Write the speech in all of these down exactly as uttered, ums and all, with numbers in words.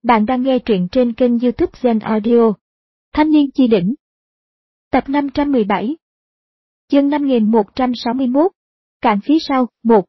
Bạn đang nghe truyện trên kênh YouTube Zen Audio. Thanh niên chi đỉnh. Tập năm trăm mười bảy. Chương năm nghìn một trăm sáu mươi mốt. Cạn phía sau, một.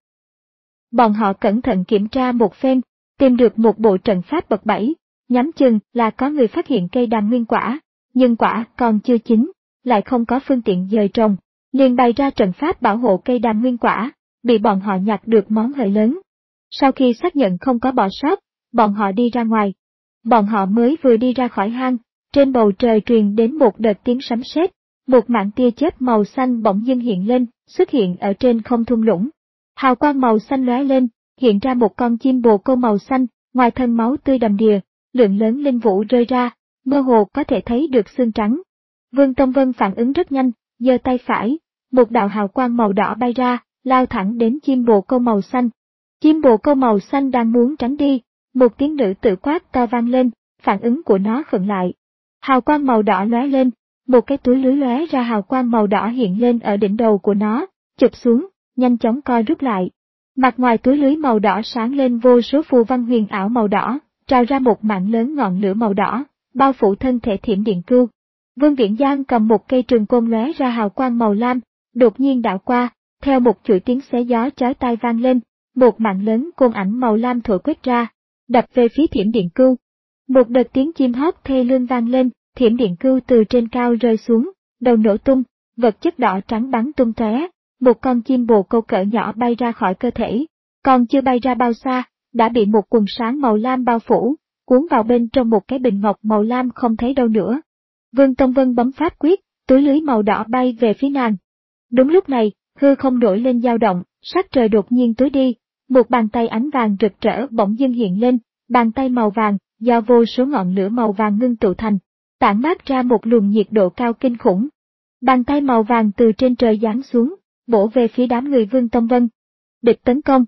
Bọn họ cẩn thận kiểm tra một phen, tìm được một bộ trận pháp bậc bảy, nhắm chừng là có người phát hiện cây đàn nguyên quả, nhưng quả còn chưa chín, lại không có phương tiện dời trồng, liền bày ra trận pháp bảo hộ cây đàn nguyên quả, bị bọn họ nhặt được món hời lớn. Sau khi xác nhận không có bỏ sót, bọn họ đi ra ngoài. Bọn họ mới vừa đi ra khỏi hang, trên bầu trời truyền đến một đợt tiếng sấm sét, một mảng tia chớp màu xanh bỗng dưng hiện lên, xuất hiện ở trên không thung lũng. Hào quang màu xanh lóe lên, hiện ra một con chim bồ câu màu xanh, ngoài thân máu tươi đầm đìa, lượng lớn linh vũ rơi ra, mơ hồ có thể thấy được xương trắng. Vương Tông Vân phản ứng rất nhanh, giơ tay phải, một đạo hào quang màu đỏ bay ra, lao thẳng đến chim bồ câu màu xanh. Chim bồ câu màu xanh đang muốn tránh đi. Một tiếng nữ tự quát to vang lên, phản ứng của nó khựng lại. Hào quang màu đỏ lóe lên, một cái túi lưới lóe ra hào quang màu đỏ hiện lên ở đỉnh đầu của nó, chụp xuống, nhanh chóng co rút lại. Mặt ngoài túi lưới màu đỏ sáng lên vô số phù văn huyền ảo màu đỏ, trào ra một mảng lớn ngọn lửa màu đỏ, bao phủ thân thể Thiểm Điện Cưu. Vương Viễn Giang cầm một cây trường côn lóe ra hào quang màu lam, đột nhiên đảo qua, theo một chuỗi tiếng xé gió chói tai vang lên, một mảng lớn côn ảnh màu lam thổi quét ra, đập về phía Thiểm Điện Cưu. Một đợt tiếng chim hót thê lương vang lên, Thiểm Điện Cưu từ trên cao rơi xuống, đầu nổ tung, vật chất đỏ trắng bắn tung tóe, một con chim bồ câu cỡ nhỏ bay ra khỏi cơ thể, còn chưa bay ra bao xa, đã bị một quần sáng màu lam bao phủ, cuốn vào bên trong một cái bình ngọc màu lam không thấy đâu nữa. Vương Tông Vân bấm pháp quyết, túi lưới màu đỏ bay về phía nàng. Đúng lúc này, hư không nổi lên dao động, sắc trời đột nhiên tối đi. Một bàn tay ánh vàng rực rỡ bỗng dưng hiện lên, bàn tay màu vàng, do vô số ngọn lửa màu vàng ngưng tụ thành, tản mát ra một luồng nhiệt độ cao kinh khủng. Bàn tay màu vàng từ trên trời giáng xuống, bổ về phía đám người Vương Tông Vân. Địch tấn công.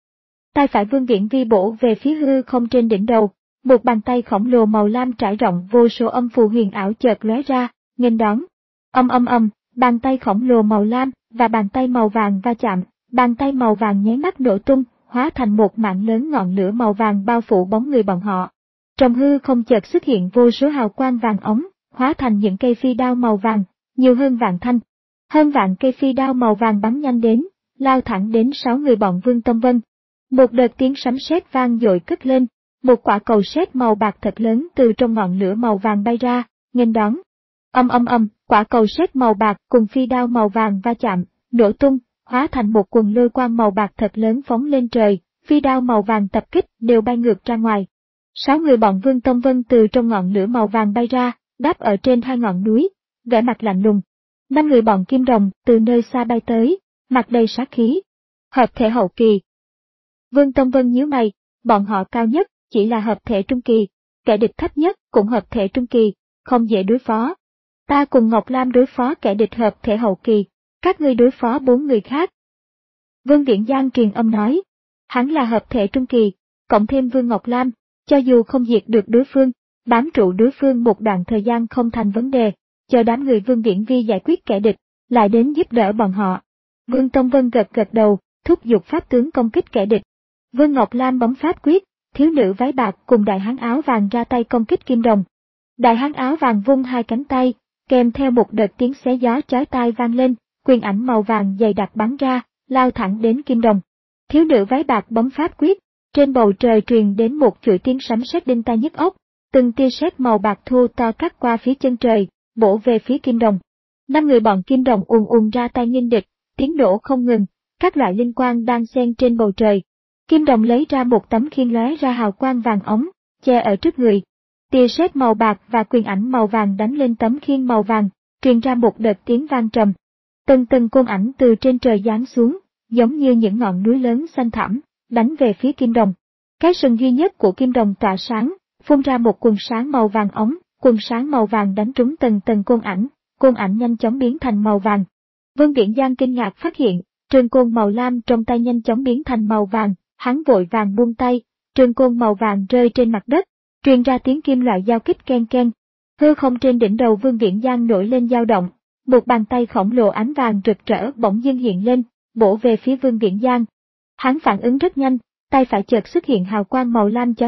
Tay phải Vương Viễn Vi bổ về phía hư không trên đỉnh đầu, một bàn tay khổng lồ màu lam trải rộng vô số âm phù huyền ảo chợt lóe ra, nghênh đón. Âm âm âm, bàn tay khổng lồ màu lam và bàn tay màu vàng va chạm. Bàn tay màu vàng nháy mắt nổ tung, hóa thành một mảng lớn ngọn lửa màu vàng bao phủ bóng người bọn họ. Trong hư không chợt xuất hiện vô số hào quang vàng ống, hóa thành những cây phi đao màu vàng, nhiều hơn vạn thanh. Hơn vạn cây phi đao màu vàng bắn nhanh đến, lao thẳng đến sáu người bọn Vương Tông Vân. Một đợt tiếng sấm sét vang dội cất lên, một quả cầu sét màu bạc thật lớn từ trong ngọn lửa màu vàng bay ra, nghênh đón. Âm âm âm, quả cầu sét màu bạc cùng phi đao màu vàng va chạm, nổ tung, hóa thành một quần lôi quang màu bạc thật lớn phóng lên trời, phi đao màu vàng tập kích đều bay ngược ra ngoài. Sáu người bọn Vương Tông Vân từ trong ngọn lửa màu vàng bay ra, đáp ở trên hai ngọn núi, vẻ mặt lạnh lùng. Năm người bọn Kim Rồng từ nơi xa bay tới, mặt đầy sát khí. Hợp thể hậu kỳ. Vương Tông Vân nhíu mày, bọn họ cao nhất chỉ là hợp thể trung kỳ, kẻ địch thấp nhất cũng hợp thể trung kỳ, không dễ đối phó. Ta cùng Ngọc Lam đối phó kẻ địch hợp thể hậu kỳ. Các ngươi đối phó bốn người khác. Vương Viễn Giang truyền âm nói, hắn là hợp thể trung kỳ, cộng thêm Vương Ngọc Lam, cho dù không diệt được đối phương, bám trụ đối phương một đoạn thời gian không thành vấn đề, chờ đám người Vương Viễn Vi giải quyết kẻ địch, lại đến giúp đỡ bọn họ. Vương Tông Vân gật gật đầu, thúc giục pháp tướng công kích kẻ địch. Vương Ngọc Lam bấm pháp quyết, thiếu nữ váy bạc cùng đại hán áo vàng ra tay công kích Kim Rồng. Đại hán áo vàng vung hai cánh tay, kèm theo một đợt tiếng xé gió chói tai vang lên. Quyền ảnh màu vàng dày đặc bắn ra, lao thẳng đến Kim Rồng. Thiếu nữ váy bạc bấm pháp quyết, trên bầu trời truyền đến một chuỗi tiếng sấm sét đinh tai nhức óc, từng tia sét màu bạc thô to cắt qua phía chân trời, bổ về phía Kim Rồng. Năm người bọn Kim Rồng ùn ùn ra tay nghênh địch, tiếng nổ không ngừng, các loại linh quang đang xen trên bầu trời. Kim Rồng lấy ra một tấm khiên lóe ra hào quang vàng ống, che ở trước người. Tia sét màu bạc và quyền ảnh màu vàng đánh lên tấm khiên màu vàng, truyền ra một đợt tiếng vang trầm. Từng từng côn ảnh từ trên trời giáng xuống, giống như những ngọn núi lớn xanh thẳm, đánh về phía Kim Rồng. Cái sừng duy nhất của Kim Rồng tỏa sáng, phun ra một quần sáng màu vàng ống, quần sáng màu vàng đánh trúng từng từng côn ảnh, côn ảnh nhanh chóng biến thành màu vàng. Vương Viễn Giang kinh ngạc phát hiện, trường côn màu lam trong tay nhanh chóng biến thành màu vàng, hắn vội vàng buông tay, trường côn màu vàng rơi trên mặt đất, truyền ra tiếng kim loại giao kích ken ken. Hư không trên đỉnh đầu Vương Viễn Giang nổi lên dao động. Một bàn tay khổng lồ ánh vàng rực rỡ bỗng dưng hiện lên, bổ về phía Vương Viễn Giang. Hắn phản ứng rất nhanh, tay phải chợt xuất hiện hào quang màu lam chói mắt,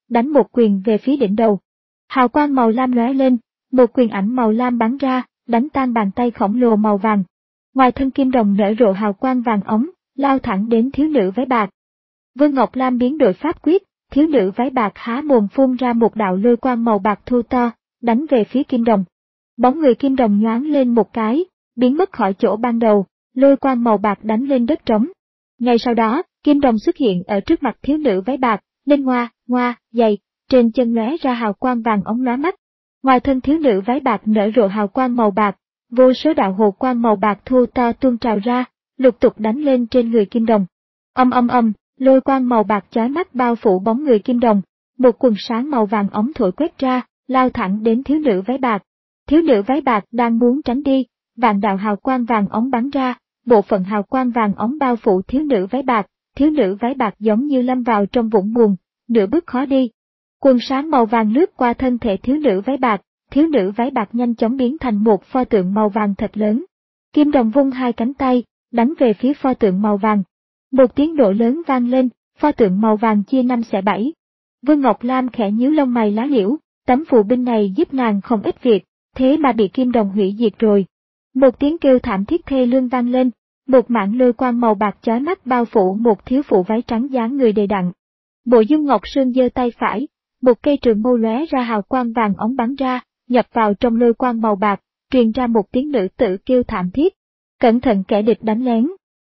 đánh một quyền về phía đỉnh đầu. Hào quang màu lam lóe lên, một quyền ảnh màu lam bắn ra, đánh tan bàn tay khổng lồ màu vàng. Ngoài thân kim đồng nở rộ hào quang vàng ống, lao thẳng đến thiếu nữ váy bạc. Vương Ngọc Lam biến đổi pháp quyết, thiếu nữ váy bạc há mồm phun ra một đạo lôi quang màu bạc thô to, đánh về phía kim đồng. Bóng người kim đồng nhoáng lên một cái, biến mất khỏi chỗ ban đầu, lôi quang màu bạc đánh lên đất trống. Ngay sau đó, kim đồng xuất hiện ở trước mặt thiếu nữ váy bạc, lên ngoa, ngoa, dày, trên chân lóe ra hào quang vàng ống lóa mắt. Ngoài thân thiếu nữ váy bạc nở rộ hào quang màu bạc, vô số đạo hồ quang màu bạc thô to tuôn trào ra, lục tục đánh lên trên người kim đồng. Âm âm âm, lôi quang màu bạc chói mắt bao phủ bóng người kim đồng, một quần sáng màu vàng ống thổi quét ra, lao thẳng đến thiếu nữ váy bạc. Thiếu nữ váy bạc đang muốn tránh đi, vạn đạo hào quang vàng ống bắn ra, bộ phận hào quang vàng ống bao phủ thiếu nữ váy bạc, thiếu nữ váy bạc giống như lâm vào trong vũng buồn, nửa bước khó đi. Quần sáng màu vàng lướt qua thân thể thiếu nữ váy bạc, thiếu nữ váy bạc nhanh chóng biến thành một pho tượng màu vàng thật lớn. Kim đồng vung hai cánh tay, đánh về phía pho tượng màu vàng. Một tiếng nổ lớn vang lên, pho tượng màu vàng chia năm xẻ bảy. Vương Ngọc Lam khẽ nhíu lông mày lá liễu, tấm phù binh này giúp nàng không ít việc, thế mà bị kim đồng hủy diệt rồi. Một tiếng kêu thảm thiết thê lương vang lên, một mảng lôi quang màu bạc chói mắt bao phủ một thiếu phụ váy trắng dáng người đầy đặn. Bộ Dung Ngọc Sương giơ tay phải, một cây trường mâu lóe ra hào quang vàng ống bắn ra, nhập vào trong lôi quang màu bạc, truyền ra một tiếng nữ tử kêu thảm thiết. Cẩn thận kẻ địch đánh lén.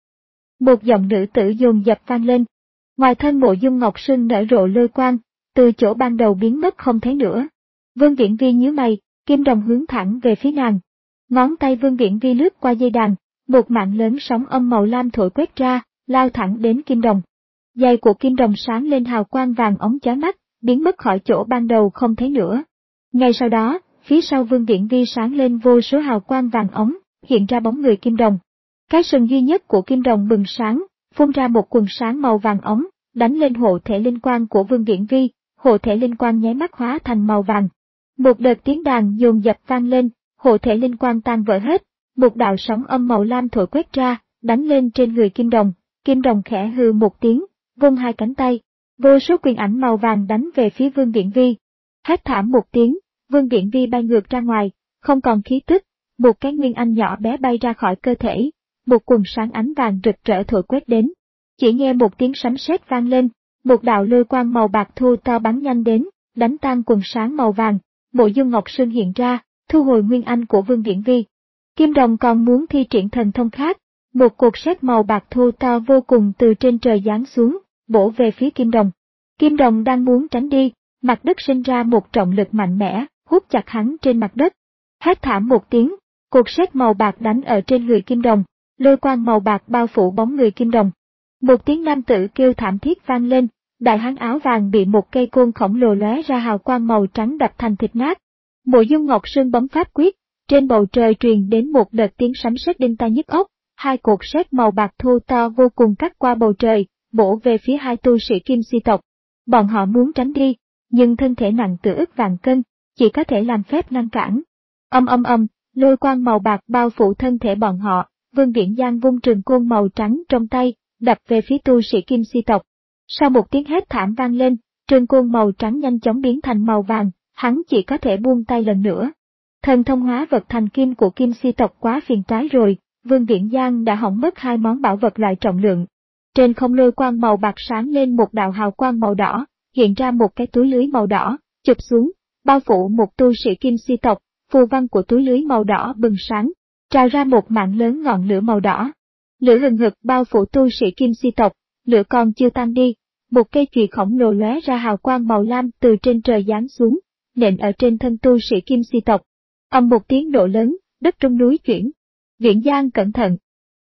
Một giọng nữ tử dồn dập vang lên. Ngoài thân Bộ Dung Ngọc Sương nở rộ lôi quang, từ chỗ ban đầu biến mất không thấy nữa. Vương Viễn Vi nhíu mày, kim đồng hướng thẳng về phía nàng. Ngón tay Vương Viễn Vi lướt qua dây đàn, một mạng lớn sóng âm màu lam thổi quét ra, lao thẳng đến kim đồng. Giày của kim đồng sáng lên hào quang vàng ống chói mắt, biến mất khỏi chỗ ban đầu không thấy nữa. Ngay sau đó, phía sau Vương Viễn Vi sáng lên vô số hào quang vàng ống, hiện ra bóng người kim đồng. Cái sừng duy nhất của kim đồng bừng sáng, phun ra một quần sáng màu vàng ống, đánh lên hộ thể linh quang của Vương Viễn Vi, hộ thể linh quang nháy mắt hóa thành màu vàng. Một đợt tiếng đàn dồn dập vang lên, hộ thể linh quang tan vỡ hết, một đạo sóng âm màu lam thổi quét ra, đánh lên trên người kim đồng. Kim đồng khẽ hừ một tiếng, vung hai cánh tay, vô số quyền ảnh màu vàng đánh về phía Vương Viễn Vi. Hét thảm một tiếng, Vương Viễn Vi bay ngược ra ngoài, không còn khí tức, một cái nguyên anh nhỏ bé bay ra khỏi cơ thể, một quần sáng ánh vàng rực rỡ thổi quét đến. Chỉ nghe một tiếng sấm sét vang lên, một đạo lôi quang màu bạc thô to bắn nhanh đến, đánh tan quần sáng màu vàng. Bộ Dung Ngọc Sương hiện ra, thu hồi nguyên anh của Vương Viễn Vi. Kim đồng còn muốn thi triển thần thông khác, một cột sét màu bạc thô to vô cùng từ trên trời giáng xuống, bổ về phía kim đồng. Kim đồng đang muốn tránh đi, mặt đất sinh ra một trọng lực mạnh mẽ, hút chặt hắn trên mặt đất. Hét thảm một tiếng, cột sét màu bạc đánh ở trên người kim đồng, lôi quang màu bạc bao phủ bóng người kim đồng. Một tiếng nam tử kêu thảm thiết vang lên, đại hán áo vàng bị một cây côn khổng lồ lóe ra hào quang màu trắng đập thành thịt nát. Bộ Dung Ngọc Sương bấm pháp quyết, trên bầu trời truyền đến một đợt tiếng sấm sét đinh tai nhức óc, hai cột sét màu bạc thô to vô cùng cắt qua bầu trời, bổ về phía hai tu sĩ Kim Si tộc. Bọn họ muốn tránh đi, nhưng thân thể nặng từ ức vạn cân, chỉ có thể làm phép ngăn cản. Âm âm âm, lôi quang màu bạc bao phủ thân thể bọn họ, Vương Viễn Giang vung trường côn màu trắng trong tay, đập về phía tu sĩ Kim Si tộc. Sau một tiếng hét thảm vang lên, trường côn màu trắng nhanh chóng biến thành màu vàng, hắn chỉ có thể buông tay lần nữa. Thần thông hóa vật thành kim của Kim Si tộc quá phiền toái rồi, Vương Viễn Giang đã hỏng mất hai món bảo vật loại trọng lượng. Trên không lôi quang màu bạc sáng lên một đạo hào quang màu đỏ, hiện ra một cái túi lưới màu đỏ, chụp xuống, bao phủ một tu sĩ Kim Si tộc, phù văn của túi lưới màu đỏ bừng sáng, trào ra một mạng lớn ngọn lửa màu đỏ. Lửa hừng hực bao phủ tu sĩ Kim Si tộc, lửa còn chưa tan đi, một cây chùy khổng lồ lóe ra hào quang màu lam từ trên trời giáng xuống, nện ở trên thân tu sĩ Kim Si tộc. Ầm một tiếng nổ lớn, đất trong núi chuyển. Viễn Giang cẩn thận.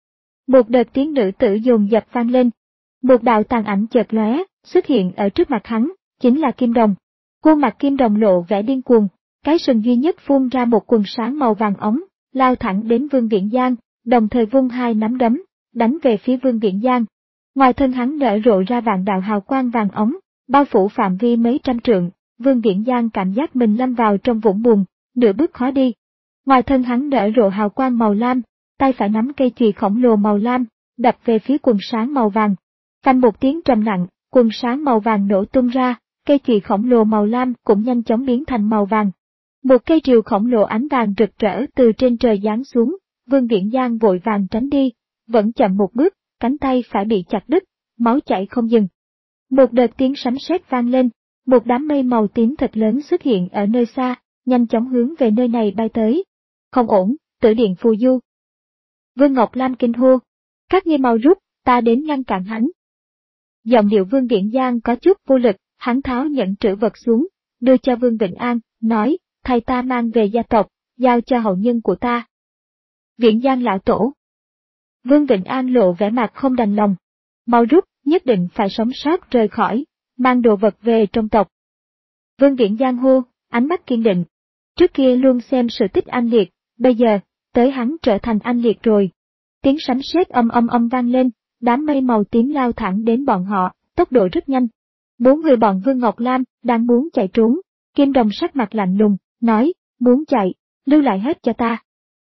Một đợt tiếng nữ tử dồn dập vang lên. Một đạo tàn ảnh chợt lóe, xuất hiện ở trước mặt hắn, chính là Kim Đồng. Khuôn mặt Kim Đồng lộ vẻ điên cuồng, cái sừng duy nhất phun ra một quần sáng màu vàng ống, lao thẳng đến Vương Viễn Giang, đồng thời vung hai nắm đấm, đánh về phía Vương Viễn Giang. Ngoài thân hắn nở rộ ra vạn đạo hào quang vàng ống, bao phủ phạm vi mấy trăm trượng, Vương Viễn Giang cảm giác mình lâm vào trong vũng bùn, nửa bước khó đi. Ngoài thân hắn nở rộ hào quang màu lam, tay phải nắm cây chùy khổng lồ màu lam, đập về phía quần sáng màu vàng. Phanh một tiếng trầm nặng, quần sáng màu vàng nổ tung ra, cây chùy khổng lồ màu lam cũng nhanh chóng biến thành màu vàng. Một cây rìu khổng lồ ánh vàng rực rỡ từ trên trời giáng xuống, Vương Viễn Giang vội vàng tránh đi, vẫn chậm một bước, cánh tay phải bị chặt đứt, máu chảy không dừng. Một đợt tiếng sấm sét vang lên, một đám mây màu tím thật lớn xuất hiện ở nơi xa, nhanh chóng hướng về nơi này bay tới. Không ổn, Tử Điện Phù Du. Vương Ngọc Lam kinh hô, các ngươi mau rút, ta đến ngăn cản hắn. Giọng điệu Vương Viễn Giang có chút vô lực, hắn tháo nhẫn trữ vật xuống, đưa cho Vương Vĩnh An, nói, thầy ta mang về gia tộc, giao cho hậu nhân của ta. Viễn Giang lão tổ. Vương Vĩnh An lộ vẻ mặt không đành lòng. Mau rút, nhất định phải sống sót rời khỏi, mang đồ vật về trong tộc. Vương Viễn Giang hô, ánh mắt kiên định. Trước kia luôn xem sự tích anh liệt, bây giờ, tới hắn trở thành anh liệt rồi. Tiếng sấm sét âm âm âm vang lên, đám mây màu tím lao thẳng đến bọn họ, tốc độ rất nhanh. Bốn người bọn Vương Ngọc Lam đang muốn chạy trốn, Kim Đồng sắc mặt lạnh lùng, nói, muốn chạy, lưu lại hết cho ta.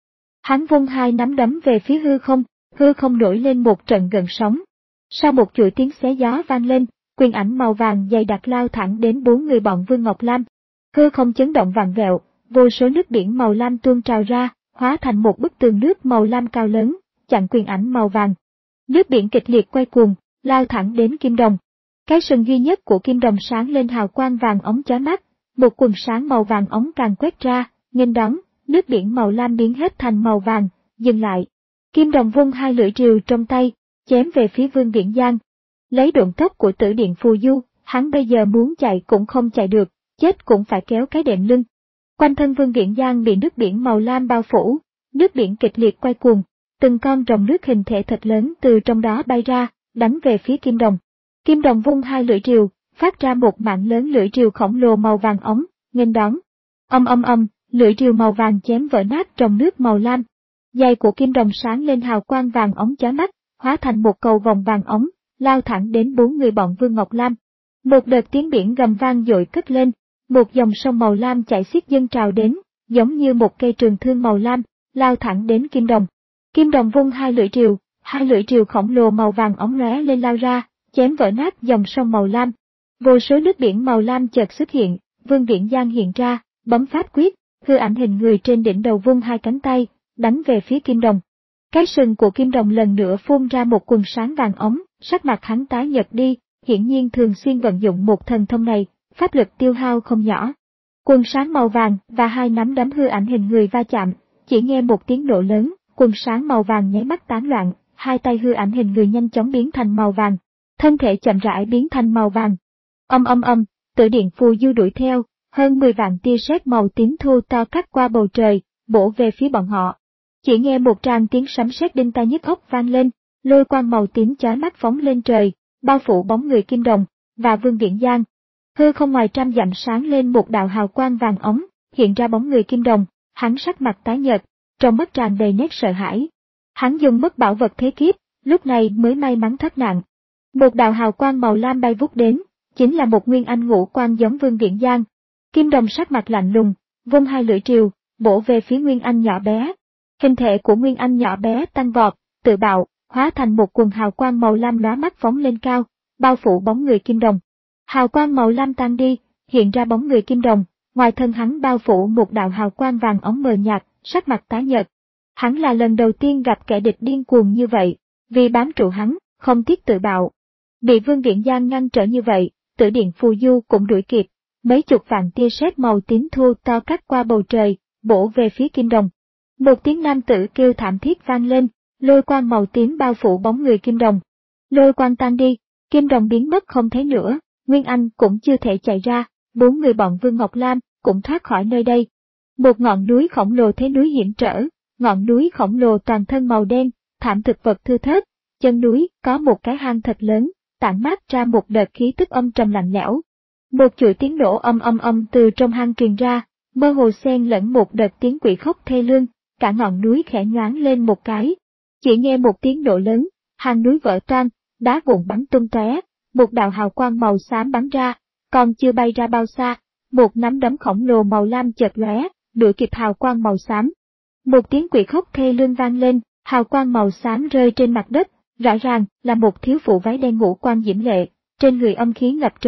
Hắn vung hai nắm đấm về phía hư không, hư không nổi lên một trận gợn sóng. Sau một chuỗi tiếng xé gió vang lên, quyền ảnh màu vàng dày đặc lao thẳng đến bốn người bọn Vương Ngọc Lam. Hư không chấn động vặn vẹo, vô số nước biển màu lam tuôn trào ra, hóa thành một bức tường nước màu lam cao lớn, chặn quyền ảnh màu vàng. Nước biển kịch liệt quay cuồng, lao thẳng đến Kim Đồng. Cái sừng duy nhất của Kim Đồng sáng lên hào quang vàng ống chói mắt, một quần sáng màu vàng ống càng quét ra, nghênh đón, nước biển màu lam biến hết thành màu vàng, dừng lại. Kim Đồng vung hai lưỡi rìu trong tay, chém về phía Vương Viễn Giang. Lấy độn tốc của Tử Điện Phù Du, hắn bây giờ muốn chạy cũng không chạy được, chết cũng phải kéo cái đệm lưng. Quanh thân Vương Viễn Giang bị nước biển màu lam bao phủ, nước biển kịch liệt quay cuồng, từng con rồng nước hình thể thật lớn từ trong đó bay ra, đánh về phía Kim Đồng. Kim Đồng vung hai lưỡi rìu, phát ra một mạng lớn lưỡi rìu khổng lồ màu vàng ống, nghênh đón. Âm âm âm, lưỡi rìu màu vàng chém vỡ nát rồng nước màu lam. Giày của Kim Đồng sáng lên hào quang vàng ống chói mắt, hóa thành một cầu vòng vàng ống, lao thẳng đến bốn người bọn Vương Ngọc Lam. Một đợt tiếng biển gầm vang dội cất lên, một dòng sông màu lam chảy xiết dâng trào đến, giống như một cây trường thương màu lam, lao thẳng đến Kim Đồng. Kim Đồng vung hai lưỡi rìu, hai lưỡi rìu khổng lồ màu vàng ống lóe lên lao ra, chém vỡ nát dòng sông màu lam. Vô số nước biển màu lam chợt xuất hiện, Vương Viễn Giang hiện ra, bấm pháp quyết, hư ảnh hình người trên đỉnh đầu vung hai cánh tay, đánh về phía Kim Đồng. Cái sừng của Kim Đồng lần nữa phun ra một quần sáng vàng ống, sắc mặt hắn tái nhợt đi, hiển nhiên thường xuyên vận dụng một thần thông này, pháp lực tiêu hao không nhỏ. Quần sáng màu vàng và hai nắm đấm hư ảnh hình người va chạm, chỉ nghe một tiếng nổ lớn, quần sáng màu vàng nháy mắt tán loạn, hai tay hư ảnh hình người nhanh chóng biến thành màu vàng, thân thể chậm rãi biến thành màu vàng. Âm âm âm, Tử Điện Phù Du đuổi theo, hơn mười vạn tia sét màu tím thu to cắt qua bầu trời, bổ về phía bọn họ. Chỉ nghe một tràng tiếng sấm sét đinh tai nhức óc vang lên, lôi quang màu tím chói mắt phóng lên trời, bao phủ bóng người Kim Đồng và Vương Viễn Giang. Hư không ngoài trăm dặm sáng lên một đạo hào quang vàng ống, hiện ra bóng người Kim Đồng, hắn sắc mặt tái nhợt, trong mắt tràn đầy nét sợ hãi. Hắn dùng mất bảo vật thế kiếp, lúc này mới may mắn thoát nạn. Một đạo hào quang màu lam bay vút đến, chính là một nguyên anh ngũ quan giống Vương Viễn Giang. Kim Đồng sắc mặt lạnh lùng, vung hai lưỡi rìu, bổ về phía nguyên anh nhỏ bé. Hình thể của nguyên anh nhỏ bé tăng vọt, tự bạo, hóa thành một quần hào quang màu lam lóa mắt phóng lên cao, bao phủ bóng người Kim Đồng. Hào quang màu lam tan đi, hiện ra bóng người Kim Đồng, ngoài thân hắn bao phủ một đạo hào quang vàng ống mờ nhạt, sắc mặt tái nhợt. Hắn là lần đầu tiên gặp kẻ địch điên cuồng như vậy, vì bám trụ hắn, không tiếc tự bạo. Bị Vương Viễn Giang ngăn trở như vậy, Tử Điện Phù Du cũng đuổi kịp, mấy chục vạn tia sét màu tím thu to cắt qua bầu trời, bổ về phía Kim Đồng. Một tiếng nam tử kêu thảm thiết vang lên, lôi quang màu tím bao phủ bóng người Kim Đồng. Lôi quang tan đi, Kim Đồng biến mất không thấy nữa, Nguyên Anh cũng chưa thể chạy ra, bốn người bọn Vương Ngọc Lam cũng thoát khỏi nơi đây. Một ngọn núi khổng lồ thế núi hiểm trở, ngọn núi khổng lồ toàn thân màu đen, thảm thực vật thưa thớt, chân núi có một cái hang thật lớn, tản mát ra một đợt khí tức âm trầm lạnh lẽo. Một chuỗi tiếng nổ âm âm âm từ trong hang truyền ra, mơ hồ xen lẫn một đợt tiếng quỷ khóc thê lương, cả ngọn núi khẽ nhoáng lên một cái. Chỉ nghe một tiếng nổ lớn, hang núi vỡ toang, đá vụn bắn tung tóe, một đạo hào quang màu xám bắn ra, còn chưa bay ra bao xa, một nắm đấm khổng lồ màu lam chợt lóe, đuổi kịp hào quang màu xám. Một tiếng quỷ khóc thê lương vang lên, hào quang màu xám rơi trên mặt đất, rõ ràng là một thiếu phụ váy đen ngũ quan diễm lệ, trên người âm khí ngập trời,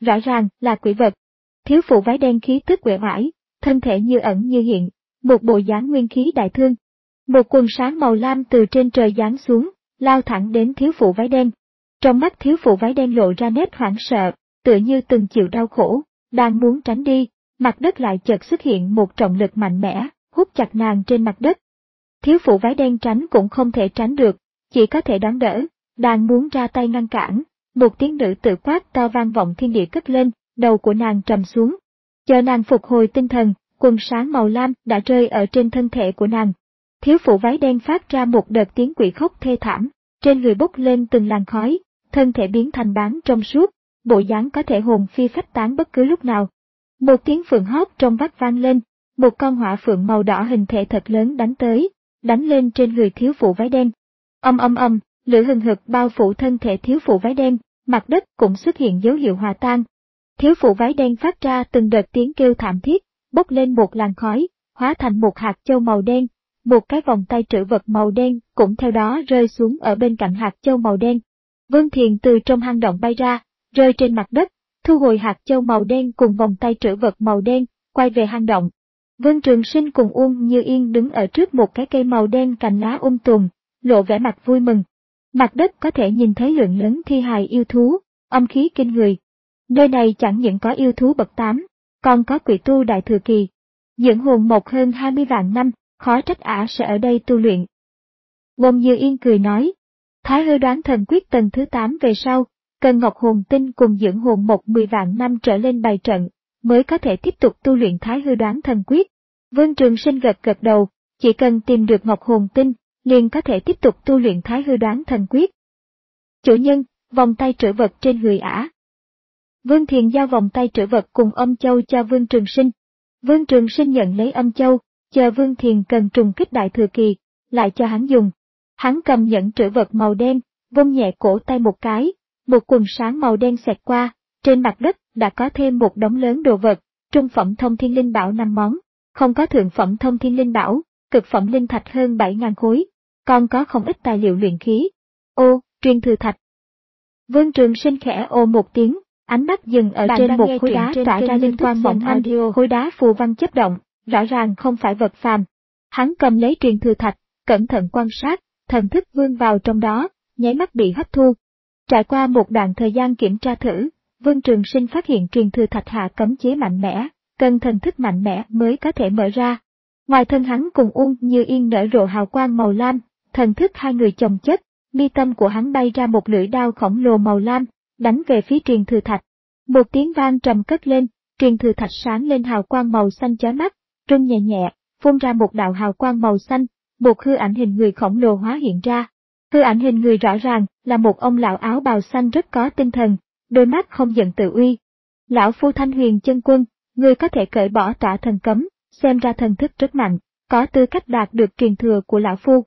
rõ ràng là quỷ vật. Thiếu phụ váy đen khí tức uể oải, thân thể như ẩn như hiện, một bộ dáng nguyên khí đại thương. Một quần sáng màu lam từ trên trời giáng xuống, lao thẳng đến thiếu phụ váy đen. Trong mắt thiếu phụ váy đen lộ ra nét hoảng sợ, tựa như từng chịu đau khổ, đang muốn tránh đi, mặt đất lại chợt xuất hiện một trọng lực mạnh mẽ, hút chặt nàng trên mặt đất. Thiếu phụ váy đen tránh cũng không thể tránh được, chỉ có thể đón đỡ, đang muốn ra tay ngăn cản, một tiếng nữ tự quát to vang vọng thiên địa cất lên, đầu của nàng trầm xuống. Chờ nàng phục hồi tinh thần, quần sáng màu lam đã rơi ở trên thân thể của nàng. Thiếu phụ váy đen phát ra một đợt tiếng quỷ khóc thê thảm, trên người bốc lên từng làn khói, thân thể biến thành bán trong suốt, bộ dáng có thể hồn phi phách tán bất cứ lúc nào. Một tiếng phượng hót trong vắt vang lên, một con hỏa phượng màu đỏ hình thể thật lớn đánh tới, đánh lên trên người thiếu phụ váy đen. Âm âm âm, lửa hừng hực bao phủ thân thể thiếu phụ váy đen, mặt đất cũng xuất hiện dấu hiệu hòa tan. Thiếu phụ váy đen phát ra từng đợt tiếng kêu thảm thiết, bốc lên một làn khói, hóa thành một hạt châu màu đen, một cái vòng tay trữ vật màu đen cũng theo đó rơi xuống ở bên cạnh hạt châu màu đen. Vương Thiền từ trong hang động bay ra, rơi trên mặt đất, thu hồi hạt châu màu đen cùng vòng tay trữ vật màu đen, quay về hang động. Vương Trường Sinh cùng Uông Như Yên đứng ở trước một cái cây màu đen cành lá um tùm, lộ vẻ mặt vui mừng. Mặt đất có thể nhìn thấy lượng lớn thi hài yêu thú, âm khí kinh người. Nơi này chẳng những có yêu thú bậc tám, còn có quỷ tu đại thừa kỳ. Dưỡng hồn một hơn hai mươi vạn năm, khó trách ả sẽ ở đây tu luyện. Uông Như Yên cười nói, Thái Hư Đoán Thần Quyết tầng thứ tám về sau, cần ngọc hồn tinh cùng dưỡng hồn một mười vạn năm trở lên bày trận, mới có thể tiếp tục tu luyện Thái Hư Đoán Thần Quyết. Vương Trường Sinh gật gật đầu, chỉ cần tìm được ngọc hồn tinh, liền có thể tiếp tục tu luyện Thái Hư Đoán Thần Quyết. Chủ nhân, vòng tay trữ vật trên người ả. Vương Thiền giao vòng tay trữ vật cùng âm châu cho Vương Trường Sinh. Vương Trường Sinh nhận lấy âm châu, chờ Vương Thiền cần trùng kích đại thừa kỳ, lại cho hắn dùng. Hắn cầm nhẫn trữ vật màu đen, vung nhẹ cổ tay một cái, một quần sáng màu đen xẹt qua, trên mặt đất đã có thêm một đống lớn đồ vật, trung phẩm thông thiên linh bảo năm món, không có thượng phẩm thông thiên linh bảo, cực phẩm linh thạch hơn bảy ngàn khối, còn có không ít tài liệu luyện khí. Ô, truyền thừa thạch. Vương Trường Sinh khẽ ô một tiếng, ánh mắt dừng ở trên một khối đá tỏa ra linh quang mỏng manh, khối đá phù văn chớp động, rõ ràng không phải vật phàm. Hắn cầm lấy truyền thừa thạch, cẩn thận quan sát, thần thức vươn vào trong đó, nháy mắt bị hấp thu. Trải qua một đoạn thời gian kiểm tra thử, Vương Trường Sinh phát hiện truyền thừa thạch hạ cấm chế mạnh mẽ, cần thần thức mạnh mẽ mới có thể mở ra. Ngoài thân hắn cùng Uông Như Yên nở rộ hào quang màu lam, thần thức hai người chồng chất, mi tâm của hắn bay ra một lưỡi đao khổng lồ màu lam, đánh về phía truyền thừa thạch. Một tiếng vang trầm cất lên, truyền thừa thạch sáng lên hào quang màu xanh chói mắt, rung nhẹ nhẹ, phun ra một đạo hào quang màu xanh, một hư ảnh hình người khổng lồ hóa hiện ra. Hư ảnh hình người rõ ràng là một ông lão áo bào xanh rất có tinh thần, đôi mắt không giận tự uy. Lão phu Thanh Huyền Chân Quân, người có thể cởi bỏ tỏa thần cấm, xem ra thần thức rất mạnh, có tư cách đạt được truyền thừa của lão phu.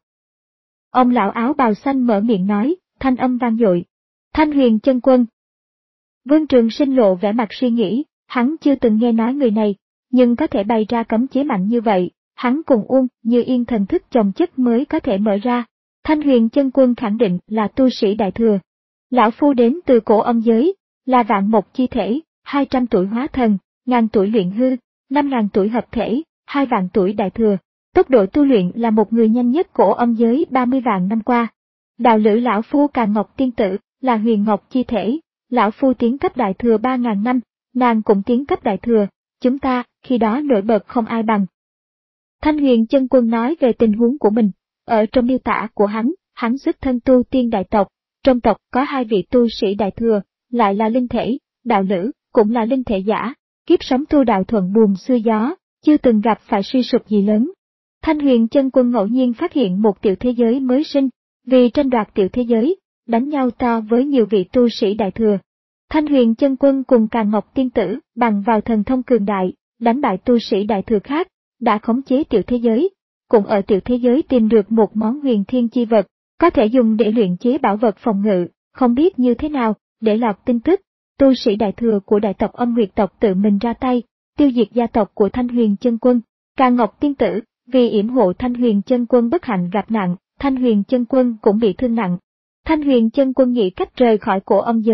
Ông lão áo bào xanh mở miệng nói, thanh âm vang dội. Thanh Huyền Chân Quân. Vương Trường Sinh lộ vẻ mặt suy nghĩ, hắn chưa từng nghe nói người này, nhưng có thể bày ra cấm chế mạnh như vậy, hắn cùng Uông Như Yên thần thức chồng chất mới có thể mở ra. Thanh Huyền Chân Quân khẳng định là tu sĩ đại thừa. Lão phu đến từ cổ âm giới, là vạn mộc chi thể, hai trăm tuổi hóa thần, ngàn tuổi luyện hư, năm ngàn tuổi hợp thể, hai vạn tuổi đại thừa. Tốc độ tu luyện là một người nhanh nhất cổ âm giới ba mươi vạn năm qua. Đạo lữ lão phu Càn Ngọc Tiên Tử, là huyền ngọc chi thể, lão phu tiến cấp đại thừa ba ngàn năm, nàng cũng tiến cấp đại thừa, chúng ta, khi đó nổi bật không ai bằng. Thanh Huyền Chân Quân nói về tình huống của mình, ở trong miêu tả của hắn, hắn xuất thân tu tiên đại tộc, trong tộc có hai vị tu sĩ đại thừa, lại là linh thể, đạo lữ, cũng là linh thể giả, kiếp sống tu đạo thuận buồm xuôi gió, chưa từng gặp phải suy sụp gì lớn. Thanh Huyền Chân Quân ngẫu nhiên phát hiện một tiểu thế giới mới sinh, vì tranh đoạt tiểu thế giới, đánh nhau to với nhiều vị tu sĩ đại thừa. Thanh Huyền Chân Quân cùng Càn Ngọc Tiên Tử bằng vào thần thông cường đại, đánh bại tu sĩ đại thừa khác, đã khống chế tiểu thế giới, cũng ở tiểu thế giới tìm được một món huyền thiên chi vật, có thể dùng để luyện chế bảo vật phòng ngự, không biết như thế nào, để lọt tin tức, tu sĩ đại thừa của đại tộc Âm Nguyệt tộc tự mình ra tay, tiêu diệt gia tộc của Thanh Huyền Chân Quân. Càn Ngọc Tiên Tử, vì yểm hộ Thanh Huyền Chân Quân bất hạnh gặp nạn, Thanh Huyền Chân Quân cũng bị thương nặng. Thanh Huyền Chân Quân nghĩ cách rời khỏi cổ âm giới,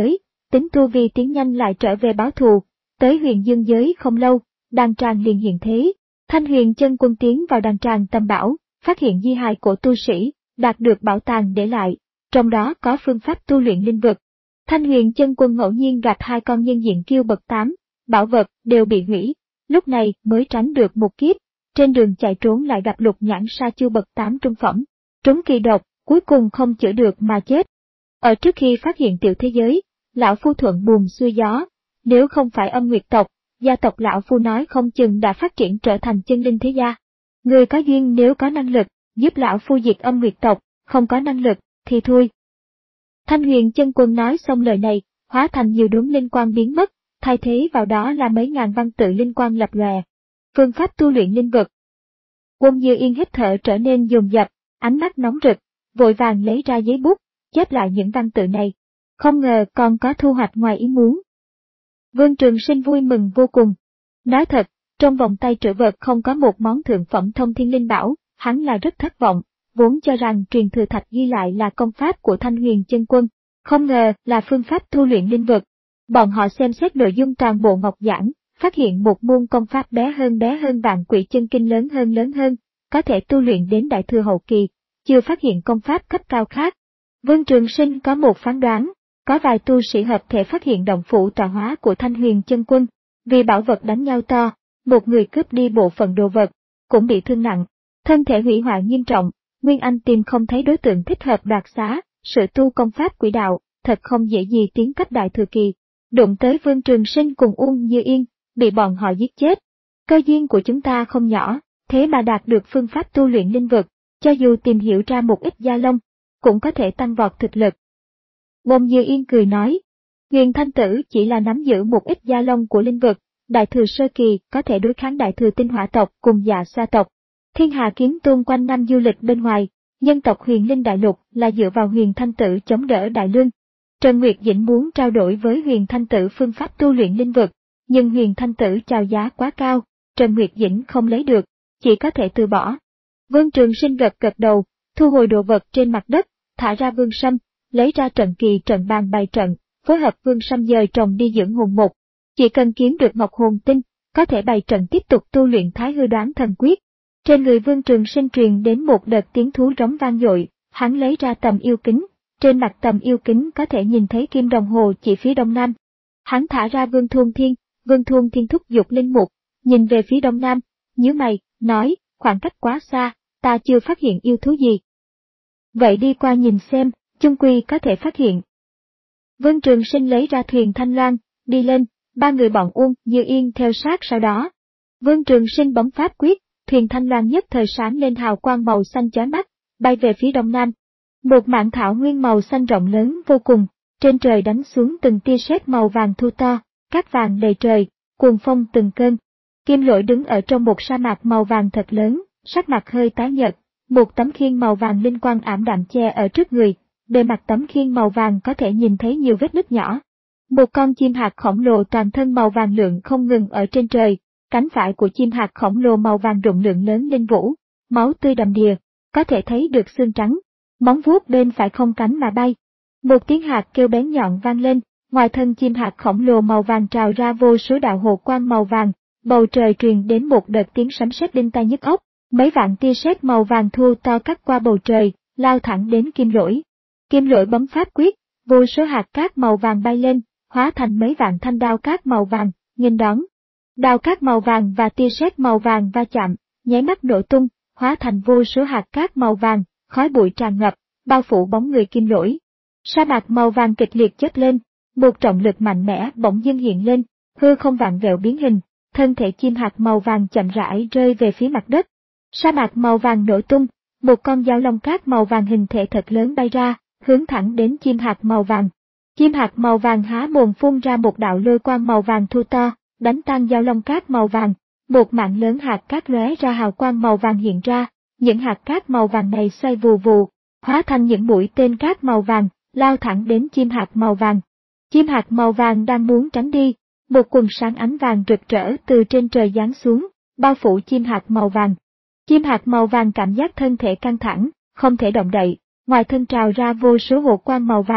tính tu vi tiến nhanh lại trở về báo thù. Tới huyền dương giới không lâu, đàn tràng liền hiện thế. Thanh Huyền Chân Quân tiến vào đàn tràng tầm bảo, phát hiện di hài của tu sĩ, đạt được bảo tàng để lại, trong đó có phương pháp tu luyện linh vực. Thanh Huyền Chân Quân ngẫu nhiên gặp hai con nhân diện kiêu bậc tám, bảo vật đều bị hủy, lúc này mới tránh được một kiếp. Trên đường chạy trốn lại gặp Lục Nhãn Sa Chiêu bậc tám trung phẩm, trúng kỳ độc, cuối cùng không chữa được mà chết. Ở trước khi phát hiện tiểu thế giới, lão phu thuận buồm xuôi gió, nếu không phải âm nguyệt tộc, gia tộc lão phu nói không chừng đã phát triển trở thành chân linh thế gia. Người có duyên nếu có năng lực, giúp lão phu diệt âm nguyệt tộc, không có năng lực, thì thôi. Thanh Huyền Chân Quân nói xong lời này, hóa thành nhiều đốm linh quang biến mất, thay thế vào đó là mấy ngàn văn tự linh quang lập lòe. Phương pháp tu luyện linh vực. Quân Như Yên hít thở trở nên dồn dập, ánh mắt nóng rực, vội vàng lấy ra giấy bút, chép lại những văn tự này. Không ngờ còn có thu hoạch ngoài ý muốn. Vương Trường Sinh vui mừng vô cùng. Nói thật, trong vòng tay trữ vật không có một món thượng phẩm thông thiên linh bảo, hắn là rất thất vọng, vốn cho rằng truyền thừa thạch ghi lại là công pháp của Thanh Huyền Chân Quân, không ngờ là phương pháp tu luyện linh vực. Bọn họ xem xét nội dung toàn bộ ngọc giảng, phát hiện một môn công pháp bé hơn bé hơn vạn quỷ chân kinh lớn hơn lớn hơn, có thể tu luyện đến đại thừa hậu kỳ, chưa phát hiện công pháp cấp cao khác. Vương Trường Sinh có một phán đoán, có vài tu sĩ hợp thể phát hiện động phủ tọa hóa của Thanh Huyền Chân Quân, vì bảo vật đánh nhau to, một người cướp đi bộ phận đồ vật, cũng bị thương nặng, thân thể hủy hoại nghiêm trọng. Nguyên Anh tìm không thấy đối tượng thích hợp đoạt xá, sự tu công pháp quỷ đạo, thật không dễ gì tiến cấp đại thừa kỳ. Đụng tới Vương Trường Sinh cùng Uông Như Yên, bị bọn họ giết chết. Cơ duyên của chúng ta không nhỏ, thế mà đạt được phương pháp tu luyện linh vực, cho dù tìm hiểu ra một ít gia lông, cũng có thể tăng vọt thực lực. Uông Như Yên cười nói, Huyền Thanh Tử chỉ là nắm giữ một ít gia lông của linh vực, đại thừa sơ kỳ có thể đối kháng đại thừa tinh hỏa tộc cùng Dạ Xoa tộc. Thiên Hà Kiếm Tôn quanh năm du lịch bên ngoài, nhân tộc Huyền Linh Đại Lục là dựa vào Huyền Thanh Tử chống đỡ Đại Lương. Trần Nguyệt Dĩnh muốn trao đổi với Huyền Thanh Tử phương pháp tu luyện linh vực, nhưng Huyền Thanh Tử chào giá quá cao, Trần Nguyệt Dĩnh không lấy được, chỉ có thể từ bỏ. Vương Trường Sinh gật gật đầu, thu hồi đồ vật trên mặt đất, thả ra Vương Sâm, lấy ra trận kỳ trận bàn bày trận, phối hợp Vương Sâm dời trồng đi dưỡng hồn mục. Chỉ cần kiếm được Ngọc Hồn Tinh, có thể bày trận tiếp tục tu luyện Thái Hư Đoán Thần Quyết. Trên người Vương Trường Sinh truyền đến một đợt tiếng thú rống vang dội, hắn lấy ra tầm yêu kính, trên mặt tầm yêu kính có thể nhìn thấy kim đồng hồ chỉ phía đông nam. Hắn thả ra Vương Thuôn Thiên, Vương Thuôn Thiên thúc giục linh mục, nhìn về phía đông nam, nhíu mày, nói, khoảng cách quá xa, ta chưa phát hiện yêu thú gì. Vậy đi qua nhìn xem, chung quy có thể phát hiện. Vương Trường Sinh lấy ra thuyền Thanh Loan, đi lên, ba người bọn Uông Như Yên theo sát sau đó. Vương Trường Sinh bấm pháp quyết, thuyền Thanh Loan nhất thời sáng lên hào quang màu xanh chói mắt, bay về phía đông nam. Một mảng thảo nguyên màu xanh rộng lớn vô cùng, trên trời đánh xuống từng tia sét màu vàng thu to, cát vàng đầy trời, cuồng phong từng cơn. Kim Lỗi đứng ở trong một sa mạc màu vàng thật lớn, sắc mặt hơi tái nhợt, một tấm khiên màu vàng linh quang ảm đạm che ở trước người, bề mặt tấm khiên màu vàng có thể nhìn thấy nhiều vết nứt nhỏ. Một con chim hạc khổng lồ toàn thân màu vàng lượng không ngừng ở trên trời, cánh phải của chim hạc khổng lồ màu vàng rụng lượng lớn lên vũ, máu tươi đầm đìa, có thể thấy được xương trắng, móng vuốt bên phải không cánh mà bay. Một tiếng hạc kêu bén nhọn vang lên, ngoài thân chim hạc khổng lồ màu vàng trào ra vô số đạo hồ quang màu vàng, bầu trời truyền đến một đợt tiếng sấm sét đinh tai nhức óc, mấy vạn tia sét màu vàng thu to cắt qua bầu trời, lao thẳng đến Kim Lỗi. Kim Lỗi bấm pháp quyết, vô số hạt cát màu vàng bay lên, hóa thành mấy vạn thanh đao cát màu vàng, nghênh đón. Đao cát màu vàng và tia sét màu vàng va chạm, nháy mắt nổ tung, hóa thành vô số hạt cát màu vàng, khói bụi tràn ngập, bao phủ bóng người Kim Lỗi. Sa mạc màu vàng kịch liệt chớp lên, một trọng lực mạnh mẽ bỗng dưng hiện lên, hư không vạn vẹo biến hình, thân thể chim hạc màu vàng chậm rãi rơi về phía mặt đất. Sa mạc màu vàng nổ tung, một con dao long cát màu vàng hình thể thật lớn bay ra, hướng thẳng đến chim hạc màu vàng. Chim hạc màu vàng há mồm phun ra một đạo lôi quang màu vàng thu to, đánh tan dao long cát màu vàng, một mạng lớn hạt cát lóe ra hào quang màu vàng hiện ra, những hạt cát màu vàng này xoay vù vù, hóa thành những mũi tên cát màu vàng, lao thẳng đến chim hạc màu vàng. Chim hạc màu vàng đang muốn tránh đi, một quần sáng ánh vàng rực rỡ từ trên trời giáng xuống, bao phủ chim hạc màu vàng. Chim hạc màu vàng cảm giác thân thể căng thẳng, không thể động đậy, ngoài thân trào ra vô số hồ quang màu vàng,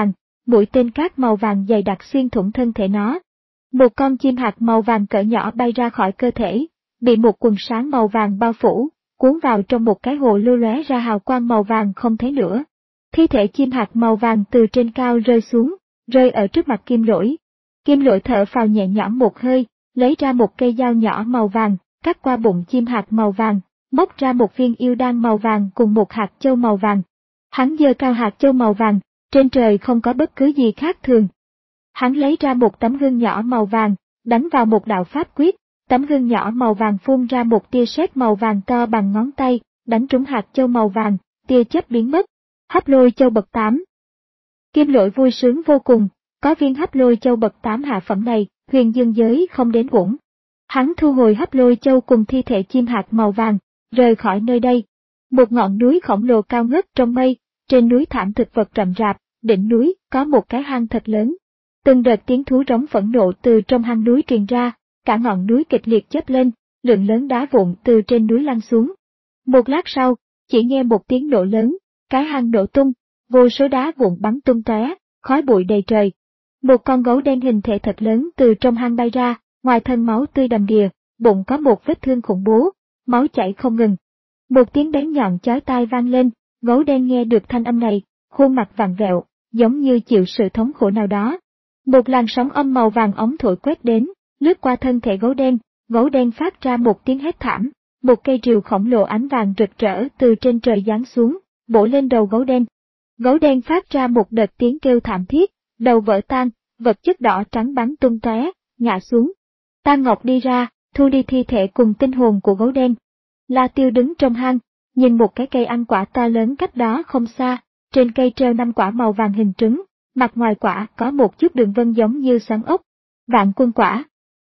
mũi tên cát màu vàng dày đặc xuyên thủng thân thể nó. Một con chim hạt màu vàng cỡ nhỏ bay ra khỏi cơ thể, bị một quần sáng màu vàng bao phủ, cuốn vào trong một cái hồ lô lóe ra hào quang màu vàng không thấy nữa. Thi thể chim hạt màu vàng từ trên cao rơi xuống, rơi ở trước mặt Kim Lỗi. Kim Lỗi thở phào nhẹ nhõm một hơi, lấy ra một cây dao nhỏ màu vàng, cắt qua bụng chim hạt màu vàng, móc ra một viên yêu đan màu vàng cùng một hạt châu màu vàng. Hắn giơ cao hạt châu màu vàng, trên trời không có bất cứ gì khác thường. Hắn lấy ra một tấm gương nhỏ màu vàng, đánh vào một đạo pháp quyết, tấm gương nhỏ màu vàng phun ra một tia sét màu vàng to bằng ngón tay, đánh trúng hạt châu màu vàng, tia chớp biến mất. Hấp lôi châu bậc tám. Kim Lỗi vui sướng vô cùng, có viên hấp lôi châu bậc tám hạ phẩm này, huyền dương giới không đến uổng. Hắn thu hồi hấp lôi châu cùng thi thể chim hạt màu vàng, rời khỏi nơi đây. Một ngọn núi khổng lồ cao ngất trong mây, trên núi thảm thực vật rậm rạp, đỉnh núi có một cái hang thật lớn. Từng đợt tiếng thú rống phẫn nộ từ trong hang núi truyền ra, cả ngọn núi kịch liệt chớp lên, lượng lớn đá vụn từ trên núi lăn xuống. Một lát sau, chỉ nghe một tiếng nổ lớn, cái hang nổ tung, vô số đá vụn bắn tung tóe, khói bụi đầy trời. Một con gấu đen hình thể thật lớn từ trong hang bay ra, ngoài thân máu tươi đầm đìa, bụng có một vết thương khủng bố, máu chảy không ngừng. Một tiếng bén nhọn chói tai vang lên, gấu đen nghe được thanh âm này, khuôn mặt vặn vẹo, giống như chịu sự thống khổ nào đó. Một làn sóng âm màu vàng ống thổi quét đến, lướt qua thân thể gấu đen, gấu đen phát ra một tiếng hét thảm, một cây rìu khổng lồ ánh vàng rực rỡ từ trên trời giáng xuống, bổ lên đầu gấu đen. Gấu đen phát ra một đợt tiếng kêu thảm thiết, đầu vỡ tan, vật chất đỏ trắng bắn tung tóe, ngã xuống. Tang Ngọc đi ra, thu đi thi thể cùng tinh hồn của gấu đen. La Tiêu đứng trong hang, nhìn một cái cây ăn quả to lớn cách đó không xa, trên cây treo năm quả màu vàng hình trứng, mặt ngoài quả có một chút đường vân giống như xoắn ốc. Vạn quân quả.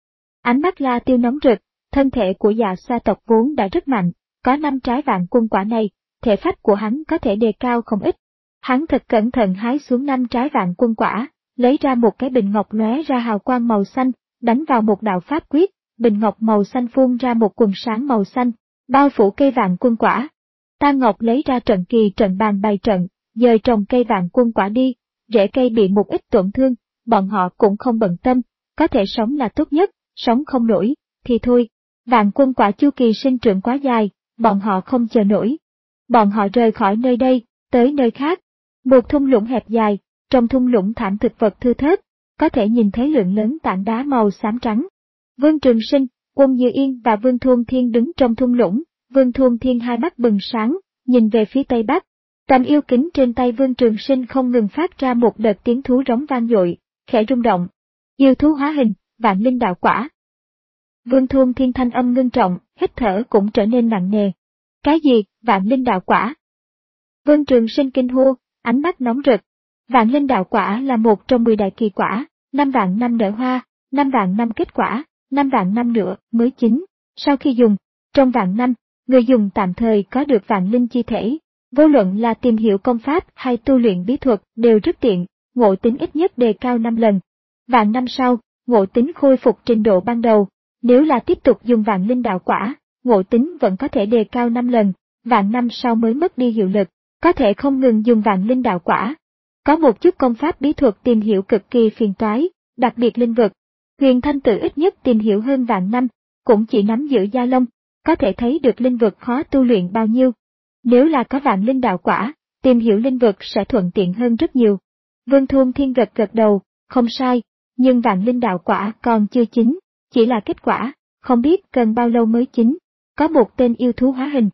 Ánh mắt La Tiêu nóng rực, thân thể của Dạ Xoa tộc vốn đã rất mạnh, có năm trái vạn quân quả này, thể phách của hắn có thể đề cao không ít. Hắn thật cẩn thận hái xuống năm trái vạn quân quả, lấy ra một cái bình ngọc lóe ra hào quang màu xanh, đánh vào một đạo pháp quyết, bình ngọc màu xanh phun ra một quần sáng màu xanh, bao phủ cây vạn quân quả. Tang Ngọc lấy ra trận kỳ trận bàn bày trận, dời trồng cây vạn quân quả đi, rễ cây bị một ít tổn thương, bọn họ cũng không bận tâm, có thể sống là tốt nhất, sống không nổi, thì thôi. Vạn quân quả chu kỳ sinh trưởng quá dài, bọn họ không chờ nổi. Bọn họ rời khỏi nơi đây, tới nơi khác. Một thung lũng hẹp dài, trong thung lũng thảm thực vật thưa thớt, có thể nhìn thấy lượng lớn tảng đá màu xám trắng. Vương Trường Sinh, Quân Như Yên và Vương Thôn Thiên đứng trong thung lũng, Vương Thôn Thiên hai mắt bừng sáng, nhìn về phía tây bắc. Tầm yêu kính trên tay Vương Trường Sinh không ngừng phát ra một đợt tiếng thú rống vang dội, khẽ rung động. Yêu thú hóa hình, vạn linh đạo quả. Vương Thôn Thiên thanh âm ngưng trọng, hít thở cũng trở nên nặng nề. Cái gì, vạn linh đạo quả? Vương Trường Sinh kinh hô, ánh mắt nóng rực. Vạn linh đạo quả là một trong mười đại kỳ quả, năm vạn năm nở hoa, năm vạn năm kết quả, năm vạn năm nữa mới chín. Sau khi dùng, trong vạn năm, người dùng tạm thời có được vạn linh chi thể. Vô luận là tìm hiểu công pháp hay tu luyện bí thuật đều rất tiện, ngộ tính ít nhất đề cao năm lần. Vạn năm sau, ngộ tính khôi phục trình độ ban đầu. Nếu là tiếp tục dùng vạn linh đạo quả, ngộ tính vẫn có thể đề cao năm lần, vạn năm sau mới mất đi hiệu lực, có thể không ngừng dùng vạn linh đạo quả. Có một chút công pháp bí thuật tìm hiểu cực kỳ phiền toái, đặc biệt linh vực. Huyền Thanh Tử ít nhất tìm hiểu hơn vạn năm, cũng chỉ nắm giữ gia long, có thể thấy được linh vực khó tu luyện bao nhiêu. Nếu là có vạn linh đạo quả, tìm hiểu linh vực sẽ thuận tiện hơn rất nhiều. Vương Thôn Thiên gật gật đầu, không sai, nhưng vạn linh đạo quả còn chưa chín, chỉ là kết quả, không biết cần bao lâu mới chín. Có một tên yêu thú hóa hình.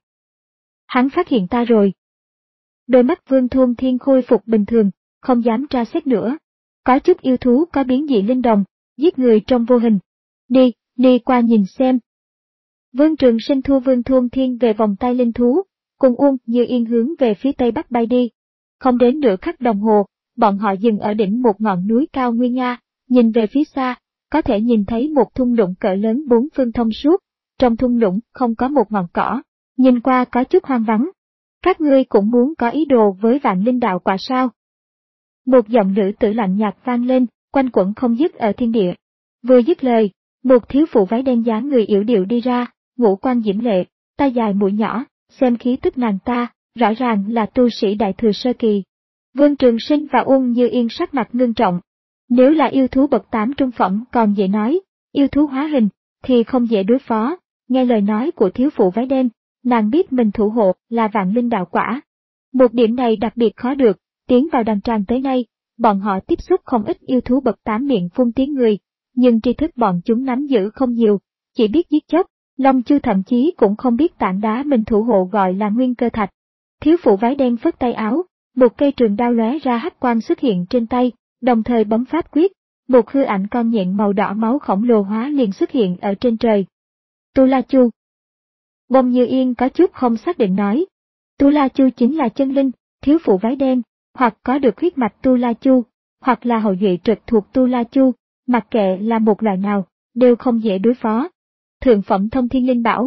Hắn phát hiện ta rồi. Đôi mắt Vương Thôn Thiên khôi phục bình thường, không dám tra xét nữa. Có chút yêu thú có biến dị linh đồng, giết người trong vô hình. Đi, đi qua nhìn xem. Vương Trường Sinh thu Vương Thôn Thiên về vòng tay linh thú, cùng Uông Như Yên hướng về phía tây bắc bay đi. Không đến nửa khắc đồng hồ, bọn họ dừng ở đỉnh một ngọn núi cao nguy nga, nhìn về phía xa, có thể nhìn thấy một thung lũng cỡ lớn bốn phương thông suốt. Trong thung lũng không có một ngọn cỏ, nhìn qua có chút hoang vắng. Các ngươi cũng muốn có ý đồ với vạn linh đạo quả sao? Một giọng nữ tử lạnh nhạt vang lên, quanh quẩn không dứt ở thiên địa. Vừa dứt lời, một thiếu phụ váy đen dáng người yểu điệu đi ra, ngũ quan diễm lệ, tay dài mũi nhỏ, xem khí tức nàng ta, rõ ràng là tu sĩ đại thừa sơ kỳ. Vương Trường Sinh và Uông Như Yên sắc mặt ngưng trọng. Nếu là yêu thú bậc tám trung phẩm còn dễ nói, yêu thú hóa hình thì không dễ đối phó. Nghe lời nói của thiếu phụ váy đen, nàng biết mình thủ hộ là vạn linh đạo quả. Một điểm này đặc biệt khó được, tiến vào đàn tràng tới nay, bọn họ tiếp xúc không ít yêu thú bậc tám miệng phun tiếng người, nhưng tri thức bọn chúng nắm giữ không nhiều, chỉ biết giết chóc. Long Chu thậm chí cũng không biết tảng đá mình thủ hộ gọi là nguyên cơ thạch. Thiếu phụ váy đen phất tay áo, một cây trường đao lóe ra hắc quang xuất hiện trên tay, đồng thời bấm pháp quyết, một hư ảnh con nhện màu đỏ máu khổng lồ hóa liền xuất hiện ở trên trời. Tu La Chu. Bông Như Yên có chút không xác định nói. Tu La Chu chính là chân linh, thiếu phụ váy đen, hoặc có được huyết mạch Tu La Chu, hoặc là hậu duệ trực thuộc Tu La Chu, mặc kệ là một loại nào, đều không dễ đối phó. Thượng phẩm thông thiên linh bảo.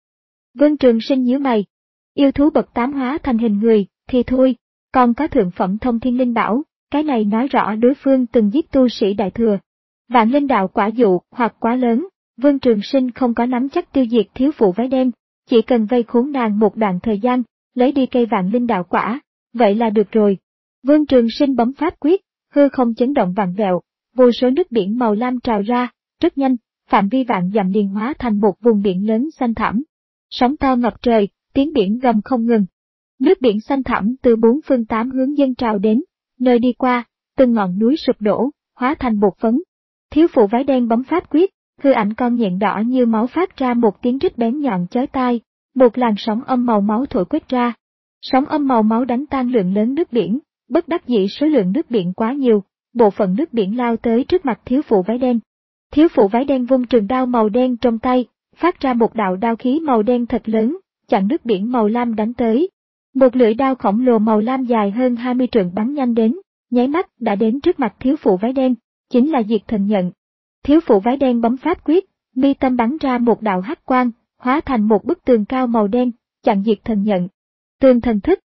Vương Trường Sinh nhíu mày. Yêu thú bậc tám hóa thành hình người, thì thôi, còn có thượng phẩm thông thiên linh bảo, cái này nói rõ đối phương từng giết tu sĩ đại thừa. Vạn linh đạo quả dụ hoặc quá lớn, Vương Trường Sinh không có nắm chắc tiêu diệt thiếu phụ váy đen, chỉ cần vây khốn nàng một đoạn thời gian, lấy đi cây vạn linh đạo quả, vậy là được rồi. Vương Trường Sinh bấm pháp quyết, hư không chấn động vặn vẹo, vô số nước biển màu lam trào ra, rất nhanh, phạm vi vạn dặm liền hóa thành một vùng biển lớn xanh thẳm. Sóng to ngập trời, tiếng biển gầm không ngừng. Nước biển xanh thẳm từ bốn phương tám hướng dâng trào đến, nơi đi qua, từng ngọn núi sụp đổ, hóa thành bột phấn. Thiếu phụ váy đen bấm pháp quyết, hư ảnh con nhện đỏ như máu phát ra một tiếng rít bén nhọn chói tai, một làn sóng âm màu máu thổi quét ra. Sóng âm màu máu đánh tan lượng lớn nước biển, bất đắc dĩ số lượng nước biển quá nhiều, bộ phận nước biển lao tới trước mặt thiếu phụ váy đen. Thiếu phụ váy đen vung trường đao màu đen trong tay, phát ra một đạo đao khí màu đen thật lớn, chặn nước biển màu lam đánh tới. Một lưỡi đao khổng lồ màu lam dài hơn hai mươi trượng bắn nhanh đến, nháy mắt đã đến trước mặt thiếu phụ váy đen, chính là Diệt Thần Nhận. Thiếu phụ váy đen bấm pháp quyết, mi tâm bắn ra một đạo hắc quang, hóa thành một bức tường cao màu đen, chặn Diệt Thần Nhận. Tường thần thức.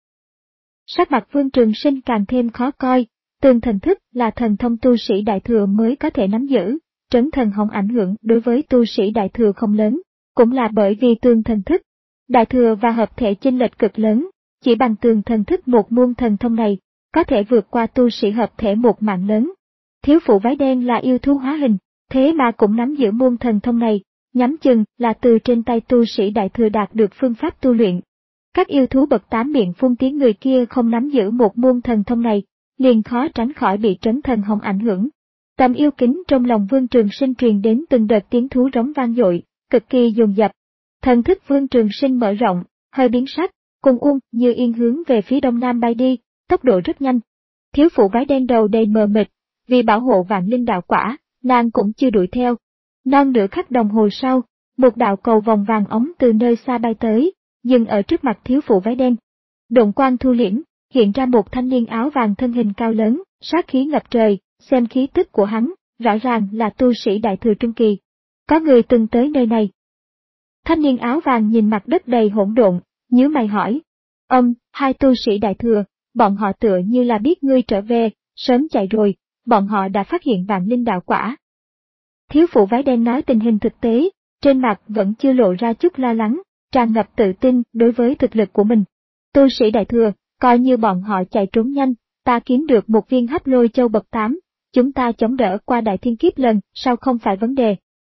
Sắc mặt Vương Trường Sinh càng thêm khó coi, tường thần thức là thần thông tu sĩ đại thừa mới có thể nắm giữ, trấn thần hồng ảnh hưởng đối với tu sĩ đại thừa không lớn, cũng là bởi vì tường thần thức. Đại thừa và hợp thể chênh lệch cực lớn, chỉ bằng tường thần thức một môn thần thông này, có thể vượt qua tu sĩ hợp thể một mạng lớn. Thiếu phụ váy đen là yêu thú hóa hình, thế mà cũng nắm giữ môn thần thông này, nhắm chừng là từ trên tay tu sĩ đại thừa đạt được phương pháp tu luyện. Các yêu thú bậc tám miệng phun tiếng người kia không nắm giữ một môn thần thông này, liền khó tránh khỏi bị trấn thần hồng ảnh hưởng. Tầm yêu kính trong lòng Vương Trường Sinh truyền đến từng đợt tiếng thú rống vang dội, cực kỳ dồn dập. Thần thức Vương Trường Sinh mở rộng, hơi biến sắc, cùng Uông Như Yên hướng về phía đông nam bay đi, tốc độ rất nhanh. Thiếu phụ váy đen đầu đầy mờ mịt, vì bảo hộ vạn linh đạo quả, nàng cũng chưa đuổi theo. Non nửa khắc đồng hồ sau, một đạo cầu vòng vàng ống từ nơi xa bay tới, dừng ở trước mặt thiếu phụ váy đen. Độn quang thu liễm, hiện ra một thanh niên áo vàng thân hình cao lớn, sát khí ngập trời, xem khí tức của hắn, rõ ràng là tu sĩ đại thừa trung kỳ. Có người từng tới nơi này. Thanh niên áo vàng nhìn mặt đất đầy hỗn độn, nhíu mày hỏi. Ông, hai tu sĩ đại thừa, bọn họ tựa như là biết ngươi trở về, sớm chạy rồi, bọn họ đã phát hiện vạn linh đạo quả. Thiếu phụ váy đen nói tình hình thực tế, trên mặt vẫn chưa lộ ra chút lo lắng, tràn ngập tự tin đối với thực lực của mình. Tu sĩ đại thừa, coi như bọn họ chạy trốn nhanh, ta kiếm được một viên hấp lôi châu bậc tám, chúng ta chống đỡ qua đại thiên kiếp lần sau không phải vấn đề.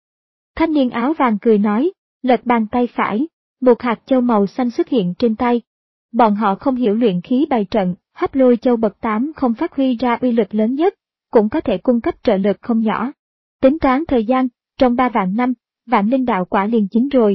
Thanh niên áo vàng cười nói, lật bàn tay phải, một hạt châu màu xanh xuất hiện trên tay. Bọn họ không hiểu luyện khí bày trận, hấp lôi châu bậc tám không phát huy ra uy lực lớn nhất, cũng có thể cung cấp trợ lực không nhỏ. Tính toán thời gian, trong ba vạn năm, vạn linh đạo quả liền chín rồi.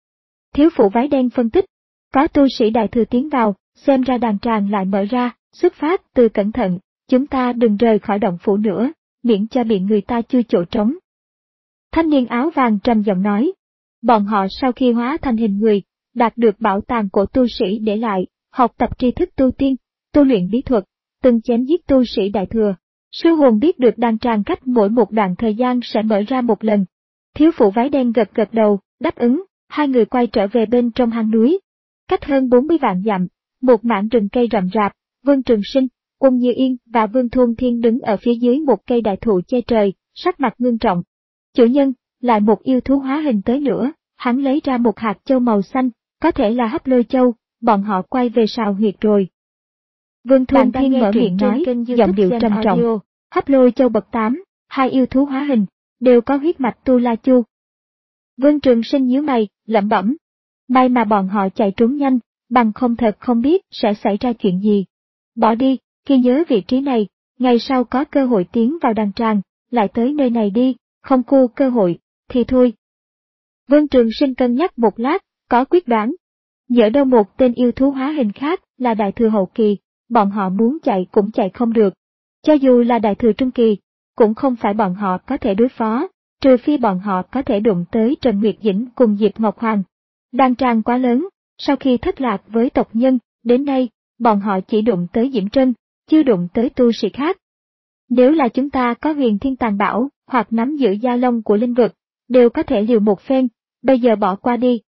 Thiếu phụ váy đen phân tích, có tu sĩ đại thừa tiến vào, xem ra đàn tràng lại mở ra, xuất phát từ cẩn thận, chúng ta đừng rời khỏi động phủ nữa, miễn cho bị người ta chui chỗ trống. Thanh niên áo vàng trầm giọng nói, bọn họ sau khi hóa thành hình người, đạt được bảo tàng của tu sĩ để lại, học tập tri thức tu tiên, tu luyện bí thuật, từng chém giết tu sĩ đại thừa. Sư hồn biết được đàn tràng cách mỗi một đoạn thời gian sẽ mở ra một lần. Thiếu phụ váy đen gật gật đầu, đáp ứng, hai người quay trở về bên trong hang núi. Cách hơn bốn mươi vạn dặm, một mảng rừng cây rậm rạp, Vương Trường Sinh, Uông Như Yên và Vương Thôn Thiên đứng ở phía dưới một cây đại thụ che trời, sắc mặt ngưng trọng. Chủ nhân, lại một yêu thú hóa hình tới nữa, hắn lấy ra một hạt châu màu xanh, có thể là hấp lôi châu, bọn họ quay về sào huyệt rồi. Vương Thuần Thiên mở miệng nói, giọng điệu trầm trọng. Hấp Lôi Châu bậc tám, hai yêu thú hóa hình, đều có huyết mạch Tu La Chu. Vương Trường Sinh nhíu mày, lẩm bẩm. May mà bọn họ chạy trốn nhanh, bằng không thật không biết sẽ xảy ra chuyện gì. Bỏ đi, khi nhớ vị trí này, ngày sau có cơ hội tiến vào đàn tràng, lại tới nơi này đi, không cu cơ hội, thì thôi. Vương Trường Sinh cân nhắc một lát, có quyết đoán. Nhỡ đâu một tên yêu thú hóa hình khác là đại thừa hậu kỳ, bọn họ muốn chạy cũng chạy không được. Cho dù là đại thừa trung kỳ, cũng không phải bọn họ có thể đối phó, trừ phi bọn họ có thể đụng tới Trần Nguyệt Dĩnh cùng Diệp Ngọc Hoàng. Đàn tràng quá lớn, sau khi thất lạc với tộc nhân, đến nay, bọn họ chỉ đụng tới Diễm Trân, chưa đụng tới tu sĩ khác. Nếu là chúng ta có huyền thiên tàn bảo, hoặc nắm giữ gia long của linh vực, đều có thể liều một phen, bây giờ bỏ qua đi.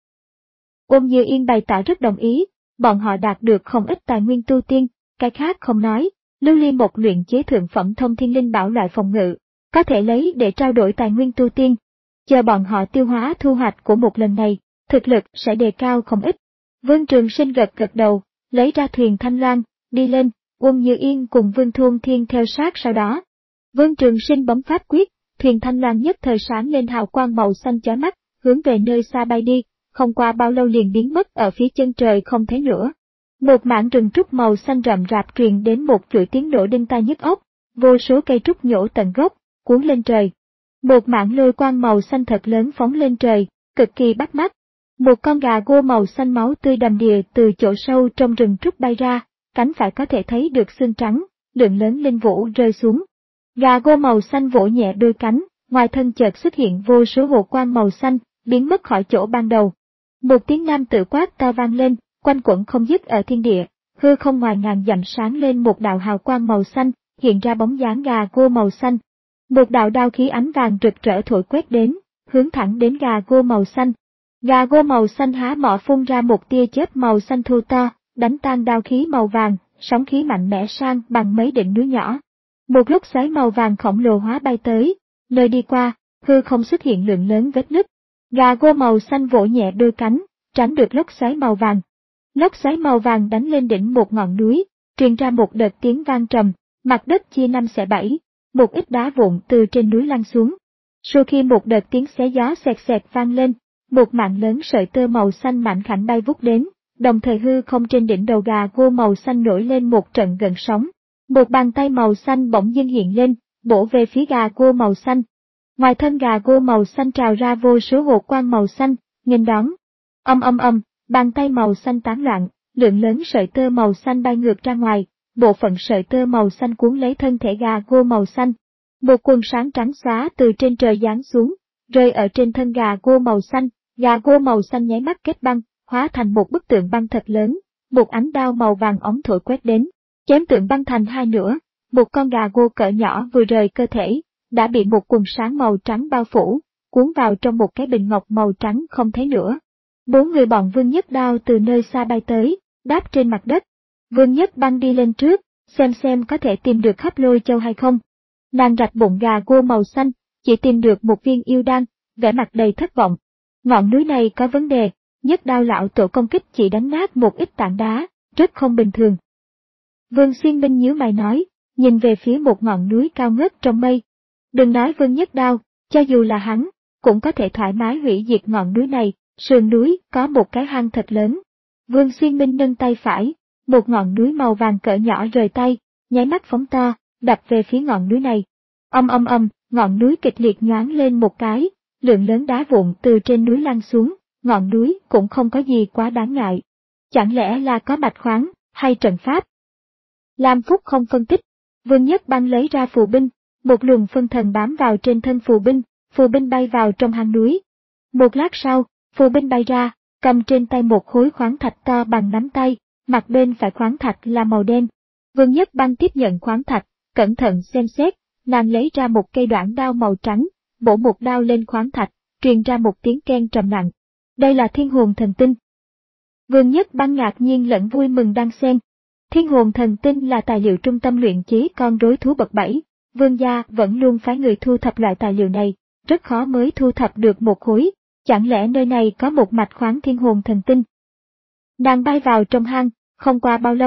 Ôn Như Yên bày tỏ rất đồng ý, bọn họ đạt được không ít tài nguyên tu tiên, cái khác không nói, lưu ly một luyện chế thượng phẩm thông thiên linh bảo loại phòng ngự, có thể lấy để trao đổi tài nguyên tu tiên. Chờ bọn họ tiêu hóa thu hoạch của một lần này, thực lực sẽ đề cao không ít. Vương Trường Sinh gật gật đầu, lấy ra thuyền thanh loan, đi lên, Ôn Như Yên cùng Vương Thuần Thiên theo sát sau đó. Vương Trường Sinh bấm pháp quyết, thuyền thanh loan nhất thời sáng lên hào quang màu xanh chói mắt, hướng về nơi xa bay đi, không qua bao lâu liền biến mất ở phía chân trời không thấy nữa. Một mảng rừng trúc màu xanh rậm rạp truyền đến một chuỗi tiếng nổ đinh tai nhức óc, vô số cây trúc nhổ tận gốc, cuốn lên trời. Một mảng lôi quang màu xanh thật lớn phóng lên trời, cực kỳ bắt mắt. Một con gà gô màu xanh máu tươi đầm đìa từ chỗ sâu trong rừng trúc bay ra, cánh phải có thể thấy được xương trắng, lượng lớn linh vũ rơi xuống. Gà gô màu xanh vỗ nhẹ đôi cánh, ngoài thân chợt xuất hiện vô số hồ quang màu xanh, biến mất khỏi chỗ ban đầu. Một tiếng nam tự quát to vang lên, quanh quẩn không dứt ở thiên địa, hư không ngoài ngàn dặm sáng lên một đạo hào quang màu xanh, hiện ra bóng dáng gà gô màu xanh. Một đạo đao khí ánh vàng rực rỡ thổi quét đến, hướng thẳng đến gà gô màu xanh. Gà gô màu xanh há mỏ phun ra một tia chớp màu xanh thô to, đánh tan đao khí màu vàng, sóng khí mạnh mẽ sang bằng mấy đỉnh núi nhỏ. Một lúc xoáy màu vàng khổng lồ hóa bay tới, nơi đi qua, hư không xuất hiện lượng lớn vết nứt. Gà gô màu xanh vỗ nhẹ đôi cánh, tránh được lốc xoáy màu vàng. Lốc xoáy màu vàng đánh lên đỉnh một ngọn núi, truyền ra một đợt tiếng vang trầm, mặt đất chia năm xẻ bảy, một ít đá vụn từ trên núi lăn xuống. Sau khi một đợt tiếng xé gió xẹt xẹt vang lên, một mạng lớn sợi tơ màu xanh mảnh khảnh bay vút đến, đồng thời hư không trên đỉnh đầu gà gô màu xanh nổi lên một trận gợn sóng. Một bàn tay màu xanh bỗng dưng hiện lên, bổ về phía gà gô màu xanh. Ngoài thân gà gô màu xanh trào ra vô số hồ quang màu xanh, nghênh đón. Âm âm âm, bàn tay màu xanh tán loạn, lượng lớn sợi tơ màu xanh bay ngược ra ngoài, bộ phận sợi tơ màu xanh cuốn lấy thân thể gà gô màu xanh. Một quần sáng trắng xóa từ trên trời giáng xuống, rơi ở trên thân gà gô màu xanh, gà gô màu xanh nháy mắt kết băng, hóa thành một bức tượng băng thật lớn, một ánh đao màu vàng óng thổi quét đến, chém tượng băng thành hai nửa, một con gà gô cỡ nhỏ vừa rời cơ thể, đã bị một quần sáng màu trắng bao phủ, cuốn vào trong một cái bình ngọc màu trắng không thấy nữa. Bốn người bọn Vương Nhất Đao từ nơi xa bay tới, đáp trên mặt đất. Vương Nhất Băng đi lên trước, xem xem có thể tìm được Hấp Lôi Châu hay không. Nàng rạch bụng gà gô màu xanh, chỉ tìm được một viên yêu đan, vẻ mặt đầy thất vọng. Ngọn núi này có vấn đề, Nhất Đao lão tổ công kích chỉ đánh nát một ít tảng đá, rất không bình thường. Vương Xuyên Minh nhíu mày nói, nhìn về phía một ngọn núi cao ngất trong mây. Đừng nói Vương Nhất Đao, cho dù là hắn, cũng có thể thoải mái hủy diệt ngọn núi này, sườn núi có một cái hang thật lớn. Vương Xuyên Minh nâng tay phải, một ngọn núi màu vàng cỡ nhỏ rời tay, nháy mắt phóng to, đập về phía ngọn núi này. Âm âm âm, ngọn núi kịch liệt nhoáng lên một cái, lượng lớn đá vụn từ trên núi lăn xuống, ngọn núi cũng không có gì quá đáng ngại. Chẳng lẽ là có mạch khoáng, hay trận pháp? Lam Phúc không phân tích, Vương Nhất Băng lấy ra phù binh, một luồng phân thần bám vào trên thân phù binh, phù binh bay vào trong hang núi. Một lát sau, phù binh bay ra, cầm trên tay một khối khoáng thạch to bằng nắm tay, mặt bên phải khoáng thạch là màu đen. Vương Nhất Băng tiếp nhận khoáng thạch, cẩn thận xem xét, nàng lấy ra một cây đoạn đao màu trắng, bổ một đao lên khoáng thạch, truyền ra một tiếng keng trầm nặng. Đây là Thiên Hồn Thần Tinh. Vương Nhất Băng ngạc nhiên lẫn vui mừng đan xen. Thiên Hồn Thần Tinh là tài liệu trung tâm luyện chế con rối thú bậc bảy, Vương gia vẫn luôn phái người thu thập loại tài liệu này, rất khó mới thu thập được một khối, chẳng lẽ nơi này có một mạch khoáng Thiên Hồn Thần Tinh. Nàng bay vào trong hang, không qua bao lâu,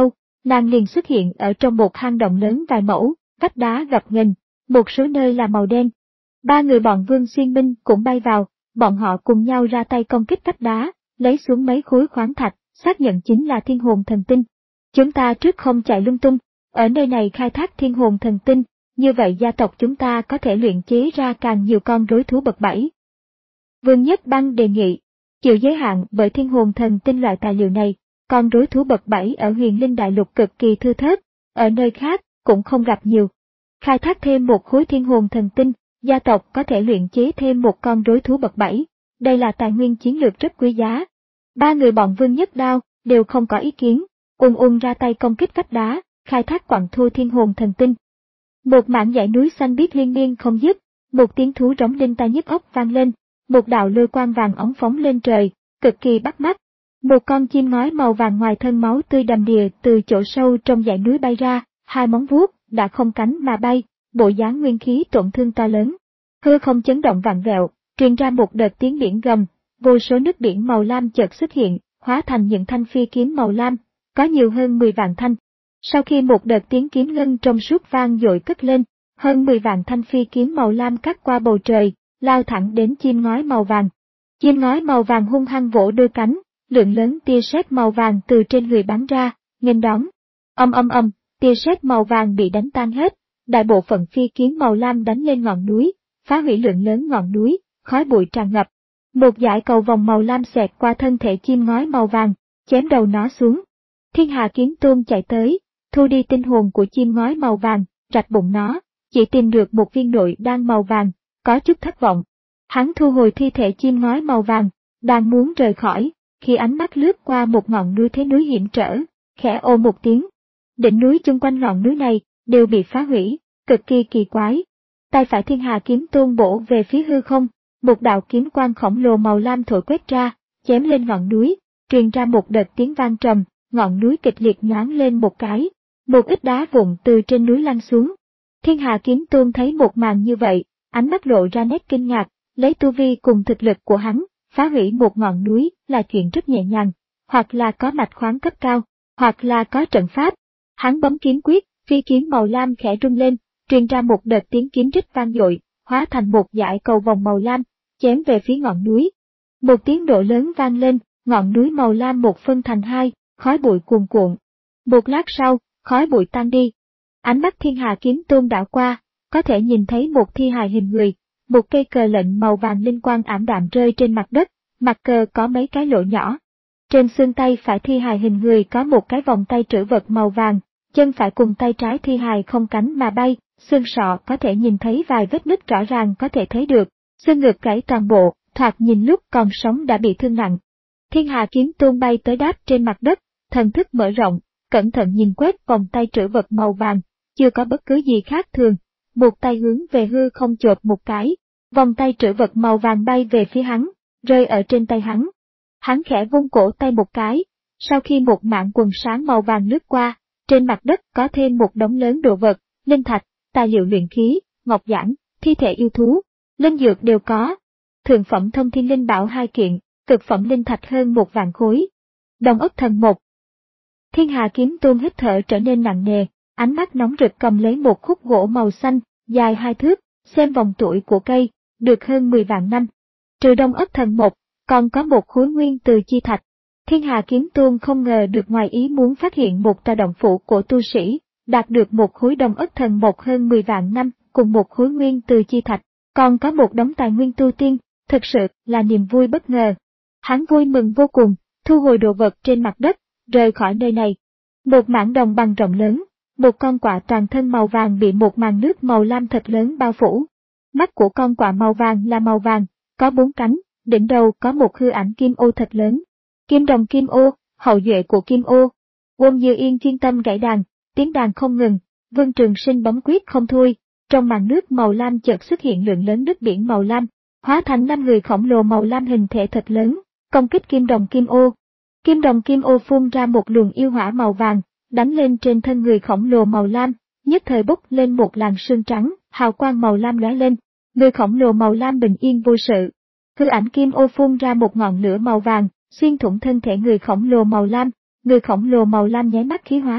nàng liền xuất hiện ở trong một hang động lớn vài mẫu, vách đá gập ghềnh, một số nơi là màu đen. Ba người bọn Vương Xuyên Minh cũng bay vào, bọn họ cùng nhau ra tay công kích vách đá, lấy xuống mấy khối khoáng thạch, xác nhận chính là thiên hồn thần tinh. Chúng ta trước không chạy lung tung, ở nơi này khai thác thiên hồn thần tinh, như vậy gia tộc chúng ta có thể luyện chế ra càng nhiều con rối thú bậc bảy. Vương Nhất Băng đề nghị, chịu giới hạn bởi thiên hồn thần tinh loại tài liệu này, con rối thú bậc bảy ở Huyền Linh Đại Lục cực kỳ thưa thớt, ở nơi khác cũng không gặp nhiều. Khai thác thêm một khối thiên hồn thần tinh, gia tộc có thể luyện chế thêm một con rối thú bậc bảy, đây là tài nguyên chiến lược rất quý giá. Ba người bọn Vương Nhất Đao đều không có ý kiến, ùn ùn ra tay công kích vách đá, khai thác quặng thu thiên hồn thần tinh. Một mảng dãy núi xanh biếc liên miên không dứt, một tiếng thú rống đinh tai nhức óc vang lên, một đạo lôi quang vàng óng phóng lên trời, cực kỳ bắt mắt. Một con chim ngói màu vàng ngoài thân máu tươi đầm đìa từ chỗ sâu trong dãy núi bay ra, hai móng vuốt đã không cánh mà bay, bộ dáng nguyên khí tổn thương to lớn. Hư không chấn động vặn vẹo, truyền ra một đợt tiếng biển gầm, vô số nước biển màu lam chợt xuất hiện, hóa thành những thanh phi kiếm màu lam, có nhiều hơn mười vạn thanh. Sau khi một đợt tiếng kiếm ngân trong suốt vang dội cất lên, hơn mười vạn thanh phi kiếm màu lam cắt qua bầu trời, lao thẳng đến chim ngói màu vàng. Chim ngói màu vàng hung hăng vỗ đôi cánh, lượng lớn tia sét màu vàng từ trên người bắn ra, nghênh đón. Ầm ầm ầm, tia sét màu vàng bị đánh tan hết, đại bộ phận phi kiếm màu lam đánh lên ngọn núi, phá hủy lượng lớn ngọn núi, khói bụi tràn ngập. Một dải cầu vòng màu lam xẹt qua thân thể chim ngói màu vàng, chém đầu nó xuống. Thiên Hà Kiếm Tôn chạy tới, thu đi tinh hồn của chim ngói màu vàng, rạch bụng nó, chỉ tìm được một viên nội đan màu vàng, có chút thất vọng. Hắn thu hồi thi thể chim ngói màu vàng, đang muốn rời khỏi, khi ánh mắt lướt qua một ngọn núi thế núi hiểm trở, khẽ ồ một tiếng. Đỉnh núi chung quanh ngọn núi này đều bị phá hủy, cực kỳ kỳ quái. Tay phải Thiên Hà Kiếm Tôn bổ về phía hư không, một đạo kiếm quang khổng lồ màu lam thổi quét ra, chém lên ngọn núi, truyền ra một đợt tiếng vang trầm, ngọn núi kịch liệt nhoáng lên một cái, một ít đá vụn từ trên núi lăn xuống. Thiên Hà Kiếm Tôn thấy một màn như vậy, ánh mắt lộ ra nét kinh ngạc, lấy tu vi cùng thực lực của hắn, phá hủy một ngọn núi là chuyện rất nhẹ nhàng, hoặc là có mạch khoáng cấp cao, hoặc là có trận pháp. Hắn bấm kiếm quyết, phi kiếm màu lam khẽ rung lên, truyền ra một đợt tiếng kiếm rít vang dội, hóa thành một dải cầu vòng màu lam, chém về phía ngọn núi. Một tiếng nổ lớn vang lên, ngọn núi màu lam một phân thành hai, khói bụi cuồn cuộn. Một lát sau, khói bụi tan đi. Ánh mắt Thiên Hà Kiếm Tôn đảo qua, có thể nhìn thấy một thi hài hình người, một cây cờ lệnh màu vàng linh quang ảm đạm rơi trên mặt đất, mặt cờ có mấy cái lỗ nhỏ. Trên xương tay phải thi hài hình người có một cái vòng tay trữ vật màu vàng, chân phải cùng tay trái thi hài không cánh mà bay, xương sọ có thể nhìn thấy vài vết nứt rõ ràng có thể thấy được, xương ngực gãy toàn bộ, thoạt nhìn lúc còn sống đã bị thương nặng. Thiên Hà Kiếm Tôn bay tới đáp trên mặt đất, thần thức mở rộng, cẩn thận nhìn quét vòng tay trữ vật màu vàng, chưa có bất cứ gì khác thường, một tay hướng về hư không chộp một cái, vòng tay trữ vật màu vàng bay về phía hắn, rơi ở trên tay hắn. Hắn khẽ vung cổ tay một cái, sau khi một mảng quần sáng màu vàng lướt qua, trên mặt đất có thêm một đống lớn đồ vật, linh thạch, tài liệu luyện khí, ngọc giản, thi thể yêu thú, linh dược đều có. Thượng phẩm thông thiên linh bảo hai kiện, cực phẩm linh thạch hơn một vạn khối. Đồng ức thần một. Thiên Hà Kiếm Tôn hít thở trở nên nặng nề, ánh mắt nóng rực cầm lấy một khúc gỗ màu xanh, dài hai thước, xem vòng tuổi của cây, được hơn mười vạn năm. Trừ Đông ức thần một, còn có một khối nguyên từ chi thạch. Thiên Hà Kiếm Tôn không ngờ được ngoài ý muốn phát hiện một tòa động phủ của tu sĩ, đạt được một khối Đông ức thần một hơn mười vạn năm, cùng một khối nguyên từ chi thạch, còn có một đống tài nguyên tu tiên, thực sự là niềm vui bất ngờ. Hắn vui mừng vô cùng, thu hồi đồ vật trên mặt đất, rời khỏi nơi này. Một mảng đồng bằng rộng lớn, một con quạ toàn thân màu vàng bị một màn nước màu lam thật lớn bao phủ. Mắt của con quạ màu vàng là màu vàng, có bốn cánh, đỉnh đầu có một hư ảnh kim ô thật lớn. Kim đồng kim ô, hậu duệ của kim ô. Quân Như Yên chuyên tâm gảy đàn, tiếng đàn không ngừng, Vương Trường Sinh bấm quyết không thôi. Trong màn nước màu lam chợt xuất hiện lượng lớn nước biển màu lam, hóa thành năm người khổng lồ màu lam hình thể thật lớn, công kích kim đồng kim ô. Kim đồng kim ô phun ra một luồng yêu hỏa màu vàng, đánh lên trên thân người khổng lồ màu lam, nhất thời bốc lên một làn sương trắng, hào quang màu lam lóe lên. Người khổng lồ màu lam bình yên vô sự. Hư ảnh kim ô phun ra một ngọn lửa màu vàng, xuyên thủng thân thể người khổng lồ màu lam, người khổng lồ màu lam nháy mắt khí hóa,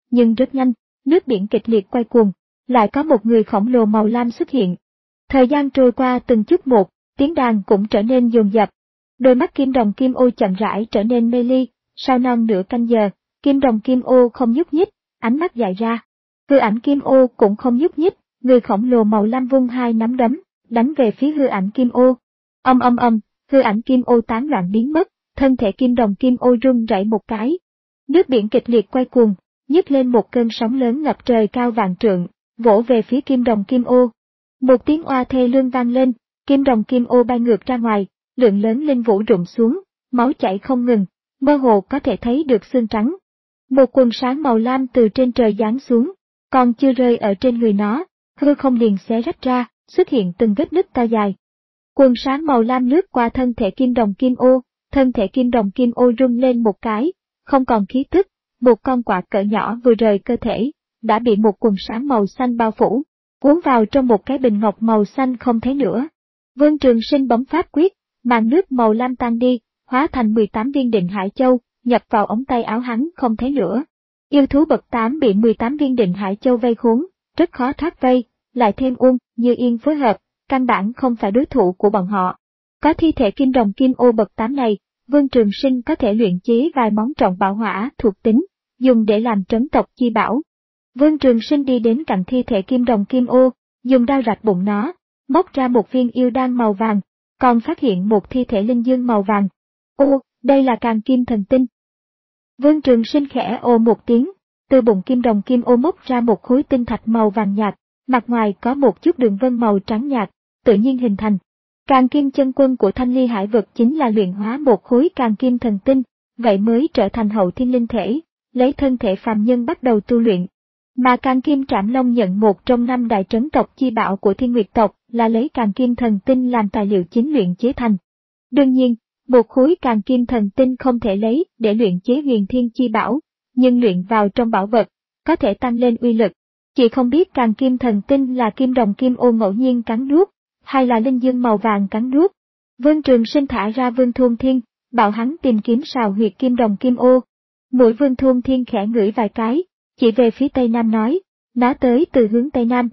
nhưng rất nhanh, nước biển kịch liệt quay cuồng, lại có một người khổng lồ màu lam xuất hiện. Thời gian trôi qua từng chút một, tiếng đàn cũng trở nên dồn dập. Đôi mắt kim đồng kim ô chậm rãi trở nên mê ly, sau non nửa canh giờ, kim đồng kim ô không nhúc nhích, ánh mắt dại ra. Hư ảnh kim ô cũng không nhúc nhích, người khổng lồ màu lam vung hai nắm đấm, đánh về phía hư ảnh kim ô. Âm âm âm, hư ảnh kim ô tán loạn biến mất, thân thể kim đồng kim ô rung rẩy một cái. Nước biển kịch liệt quay cuồng, nhấc lên một cơn sóng lớn ngập trời cao vạn trượng, vỗ về phía kim đồng kim ô. Một tiếng oa thê lương vang lên, kim đồng kim ô bay ngược ra ngoài, lượng lớn linh vũ rụng xuống, máu chảy không ngừng, mơ hồ có thể thấy được xương trắng. Một quần sáng màu lam từ trên trời giáng xuống, còn chưa rơi ở trên người nó, hư không liền xé rách ra, xuất hiện từng vết nứt to dài. Quần sáng màu lam lướt qua thân thể kim đồng kim ô, thân thể kim đồng kim ô rung lên một cái, không còn khí tức, một con quạ cỡ nhỏ vừa rời cơ thể, đã bị một quần sáng màu xanh bao phủ, cuốn vào trong một cái bình ngọc màu xanh không thấy nữa. Vương Trường Sinh bấm pháp quyết, màn nước màu lam tan đi, hóa thành mười tám viên định hải châu, nhập vào ống tay áo hắn không thấy nữa. Yêu thú bậc tám bị mười tám viên định hải châu vây khốn, rất khó thoát vây, lại thêm Uông, Như Yên phối hợp, căn bản không phải đối thủ của bọn họ. Có thi thể kim đồng kim ô bậc tám này, Vương Trường Sinh có thể luyện chế vài món trọng bảo hỏa thuộc tính, dùng để làm trấn tộc chi bảo. Vương Trường Sinh đi đến cạnh thi thể kim đồng kim ô, dùng đao rạch bụng nó, móc ra một viên yêu đan màu vàng, còn phát hiện một thi thể linh dương màu vàng. Ô, đây là Càn Kim Thần Tinh. Vương Trường Sinh khẽ ồ một tiếng, từ bụng kim đồng kim ô móc ra một khối tinh thạch màu vàng nhạt, mặt ngoài có một chút đường vân màu trắng nhạt, tự nhiên hình thành. Càn Kim chân quân của Thanh Ly Hải vực chính là luyện hóa một khối Càn Kim Thần Tinh, vậy mới trở thành hậu thiên linh thể, lấy thân thể phàm nhân bắt đầu tu luyện. Mà Càn Kim Trảm Long nhận một trong năm đại trấn tộc chi bảo của Thiên Nguyệt tộc là lấy Càn Kim Thần Tinh làm tài liệu chính luyện chế thành. Đương nhiên, một khối Càn Kim Thần Tinh không thể lấy để luyện chế huyền thiên chi bảo, nhưng luyện vào trong bảo vật, có thể tăng lên uy lực. Chỉ không biết Càn Kim Thần Tinh là kim đồng kim ô ngẫu nhiên cắn nuốt, hay là linh dương màu vàng cắn nuốt. Vương Trường Sinh thả ra Vương Thôn Thiên, bảo hắn tìm kiếm sào huyệt kim đồng kim ô. Mũi Vương Thôn Thiên khẽ ngửi vài cái, chỉ về phía tây nam nói, nó tới từ hướng tây nam.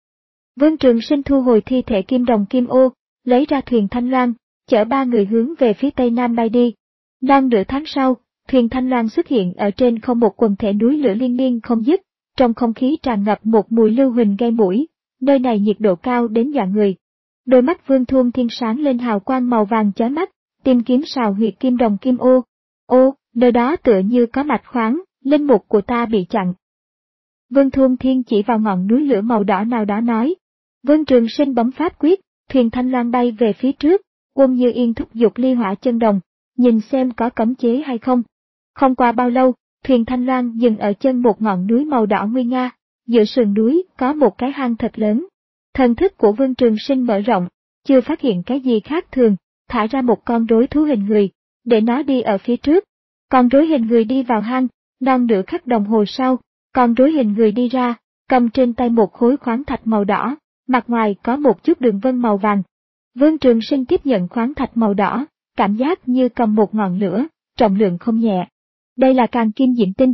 Vương Trường Sinh thu hồi thi thể kim đồng kim ô, lấy ra thuyền Thanh Loan, chở ba người hướng về phía tây nam bay đi. Non nửa tháng sau, thuyền Thanh Loan xuất hiện ở trên không một quần thể núi lửa liên miên không dứt, trong không khí tràn ngập một mùi lưu huỳnh gây mũi, nơi này nhiệt độ cao đến dọa người. Đôi mắt Vương Thôn Thiên sáng lên hào quang màu vàng chói mắt, tìm kiếm sào huyệt kim đồng kim ô. Ô, nơi đó tựa như có mạch khoáng, linh mục của ta bị chặn. Vương Thôn Thiên chỉ vào ngọn núi lửa màu đỏ nào đó nói. Vương Trường Sinh bấm pháp quyết, thuyền Thanh Loan bay về phía trước, Uông Như Yên thúc giục ly hỏa chân đồng, nhìn xem có cấm chế hay không. Không qua bao lâu, thuyền Thanh Loan dừng ở chân một ngọn núi màu đỏ nguy nga, giữa sườn núi có một cái hang thật lớn. Thần thức của Vương Trường Sinh mở rộng, chưa phát hiện cái gì khác thường, thả ra một con rối thú hình người, để nó đi ở phía trước. Con rối hình người đi vào hang, non nửa khắc đồng hồ sau, con rối hình người đi ra, cầm trên tay một khối khoáng thạch màu đỏ, mặt ngoài có một chút đường vân màu vàng. Vương Trường Sinh tiếp nhận khoáng thạch màu đỏ, cảm giác như cầm một ngọn lửa, trọng lượng không nhẹ. Đây là Càn Kim Diễm Tinh.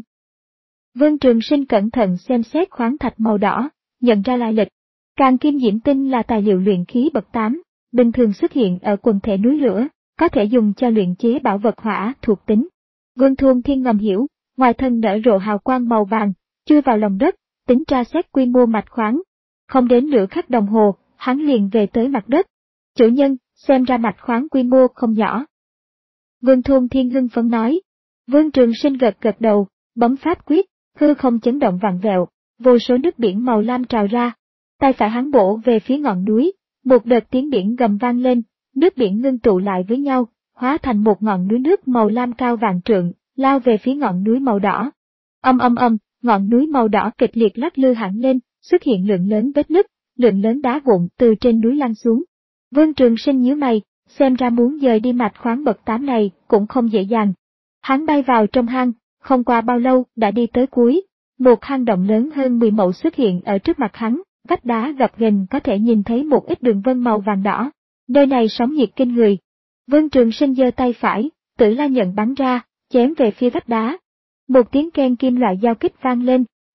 Vương Trường Sinh cẩn thận xem xét khoáng thạch màu đỏ, nhận ra lai lịch. Càn Kim Diễm Tinh là tài liệu luyện khí bậc tám, bình thường xuất hiện ở quần thể núi lửa, có thể dùng cho luyện chế bảo vật hỏa thuộc tính. Vương Thôn Thiên ngầm hiểu, ngoài thân nở rộ hào quang màu vàng, chui vào lòng đất, tính tra xét quy mô mạch khoáng. Không đến nửa khắc đồng hồ, hắn liền về tới mặt đất. Chủ nhân, xem ra mạch khoáng quy mô không nhỏ. Vương Thôn Thiên hưng phấn nói. Vương Trường Sinh gật gật đầu, bấm pháp quyết, hư không chấn động vặn vẹo, vô số nước biển màu lam trào ra. Tay phải hắn bổ về phía ngọn núi, một đợt tiếng biển gầm vang lên, nước biển ngưng tụ lại với nhau, hóa thành một ngọn núi nước màu lam cao vạn trượng, lao về phía ngọn núi màu đỏ. Âm âm âm, ngọn núi màu đỏ kịch liệt lắc lư hẳn lên, xuất hiện lượng lớn vết nứt, lượng lớn đá vụn từ trên núi lăn xuống. Vương Trường Sinh nhíu mày, xem ra muốn dời đi mạch khoáng bậc tám này cũng không dễ dàng. Hắn bay vào trong hang, không qua bao lâu đã đi tới cuối, một hang động lớn hơn mười mẫu xuất hiện ở trước mặt hắn, vách đá gập ghềnh có thể nhìn thấy một ít đường vân màu vàng đỏ. Nơi này sóng nhiệt kinh người. Vương Trường Sinh giơ tay phải, Tử La nhận bắn ra, chém về phía vách đá. Một tiếng keng kim loại giao kích vang lên,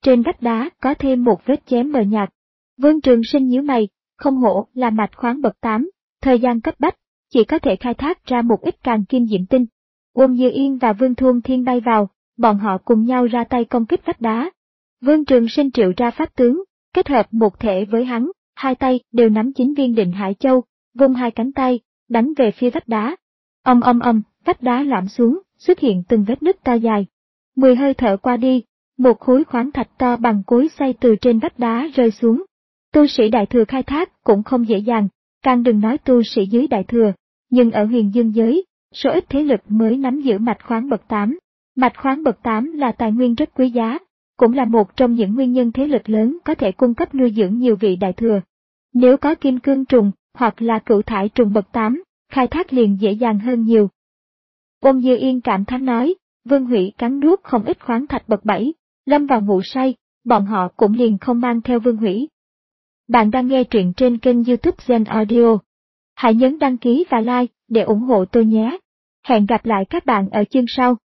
trên vách đá có thêm một vết chém mờ nhạt. Vương Trường Sinh nhíu mày, không hổ là mạch khoáng bậc tám, thời gian cấp bách, chỉ có thể khai thác ra một ít càng kim diễm tinh. Uông Như Yên và Vương Thuôn Thiên bay vào, bọn họ cùng nhau ra tay công kích vách đá. Vương Trường Sinh triệu ra pháp tướng, kết hợp một thể với hắn, hai tay đều nắm chín viên Định Hải Châu, vung hai cánh tay, đánh về phía vách đá. Ầm ầm ầm, vách đá lõm xuống, xuất hiện từng vết nứt to dài. Mười hơi thở qua đi, một khối khoáng thạch to bằng cối xay từ trên vách đá rơi xuống. Tu sĩ Đại Thừa khai thác cũng không dễ dàng, càng đừng nói tu sĩ dưới Đại Thừa, nhưng ở Huyền Dương giới, số ít thế lực mới nắm giữ mạch khoáng bậc tám. Mạch khoáng bậc tám là tài nguyên rất quý giá, cũng là một trong những nguyên nhân thế lực lớn có thể cung cấp nuôi dưỡng nhiều vị Đại Thừa. Nếu có kim cương trùng hoặc là cửu thải trùng bậc tám, khai thác liền dễ dàng hơn nhiều. Ôn Như Yên cảm thán nói, Vương Hủy cắn nuốt không ít khoáng thạch bậc bảy, lâm vào ngủ say, bọn họ cũng liền không mang theo Vương Hủy. Bạn đang nghe truyện trên kênh YouTube Gen Audio. Hãy nhấn đăng ký và like để ủng hộ tôi nhé. Hẹn gặp lại các bạn ở chương sau.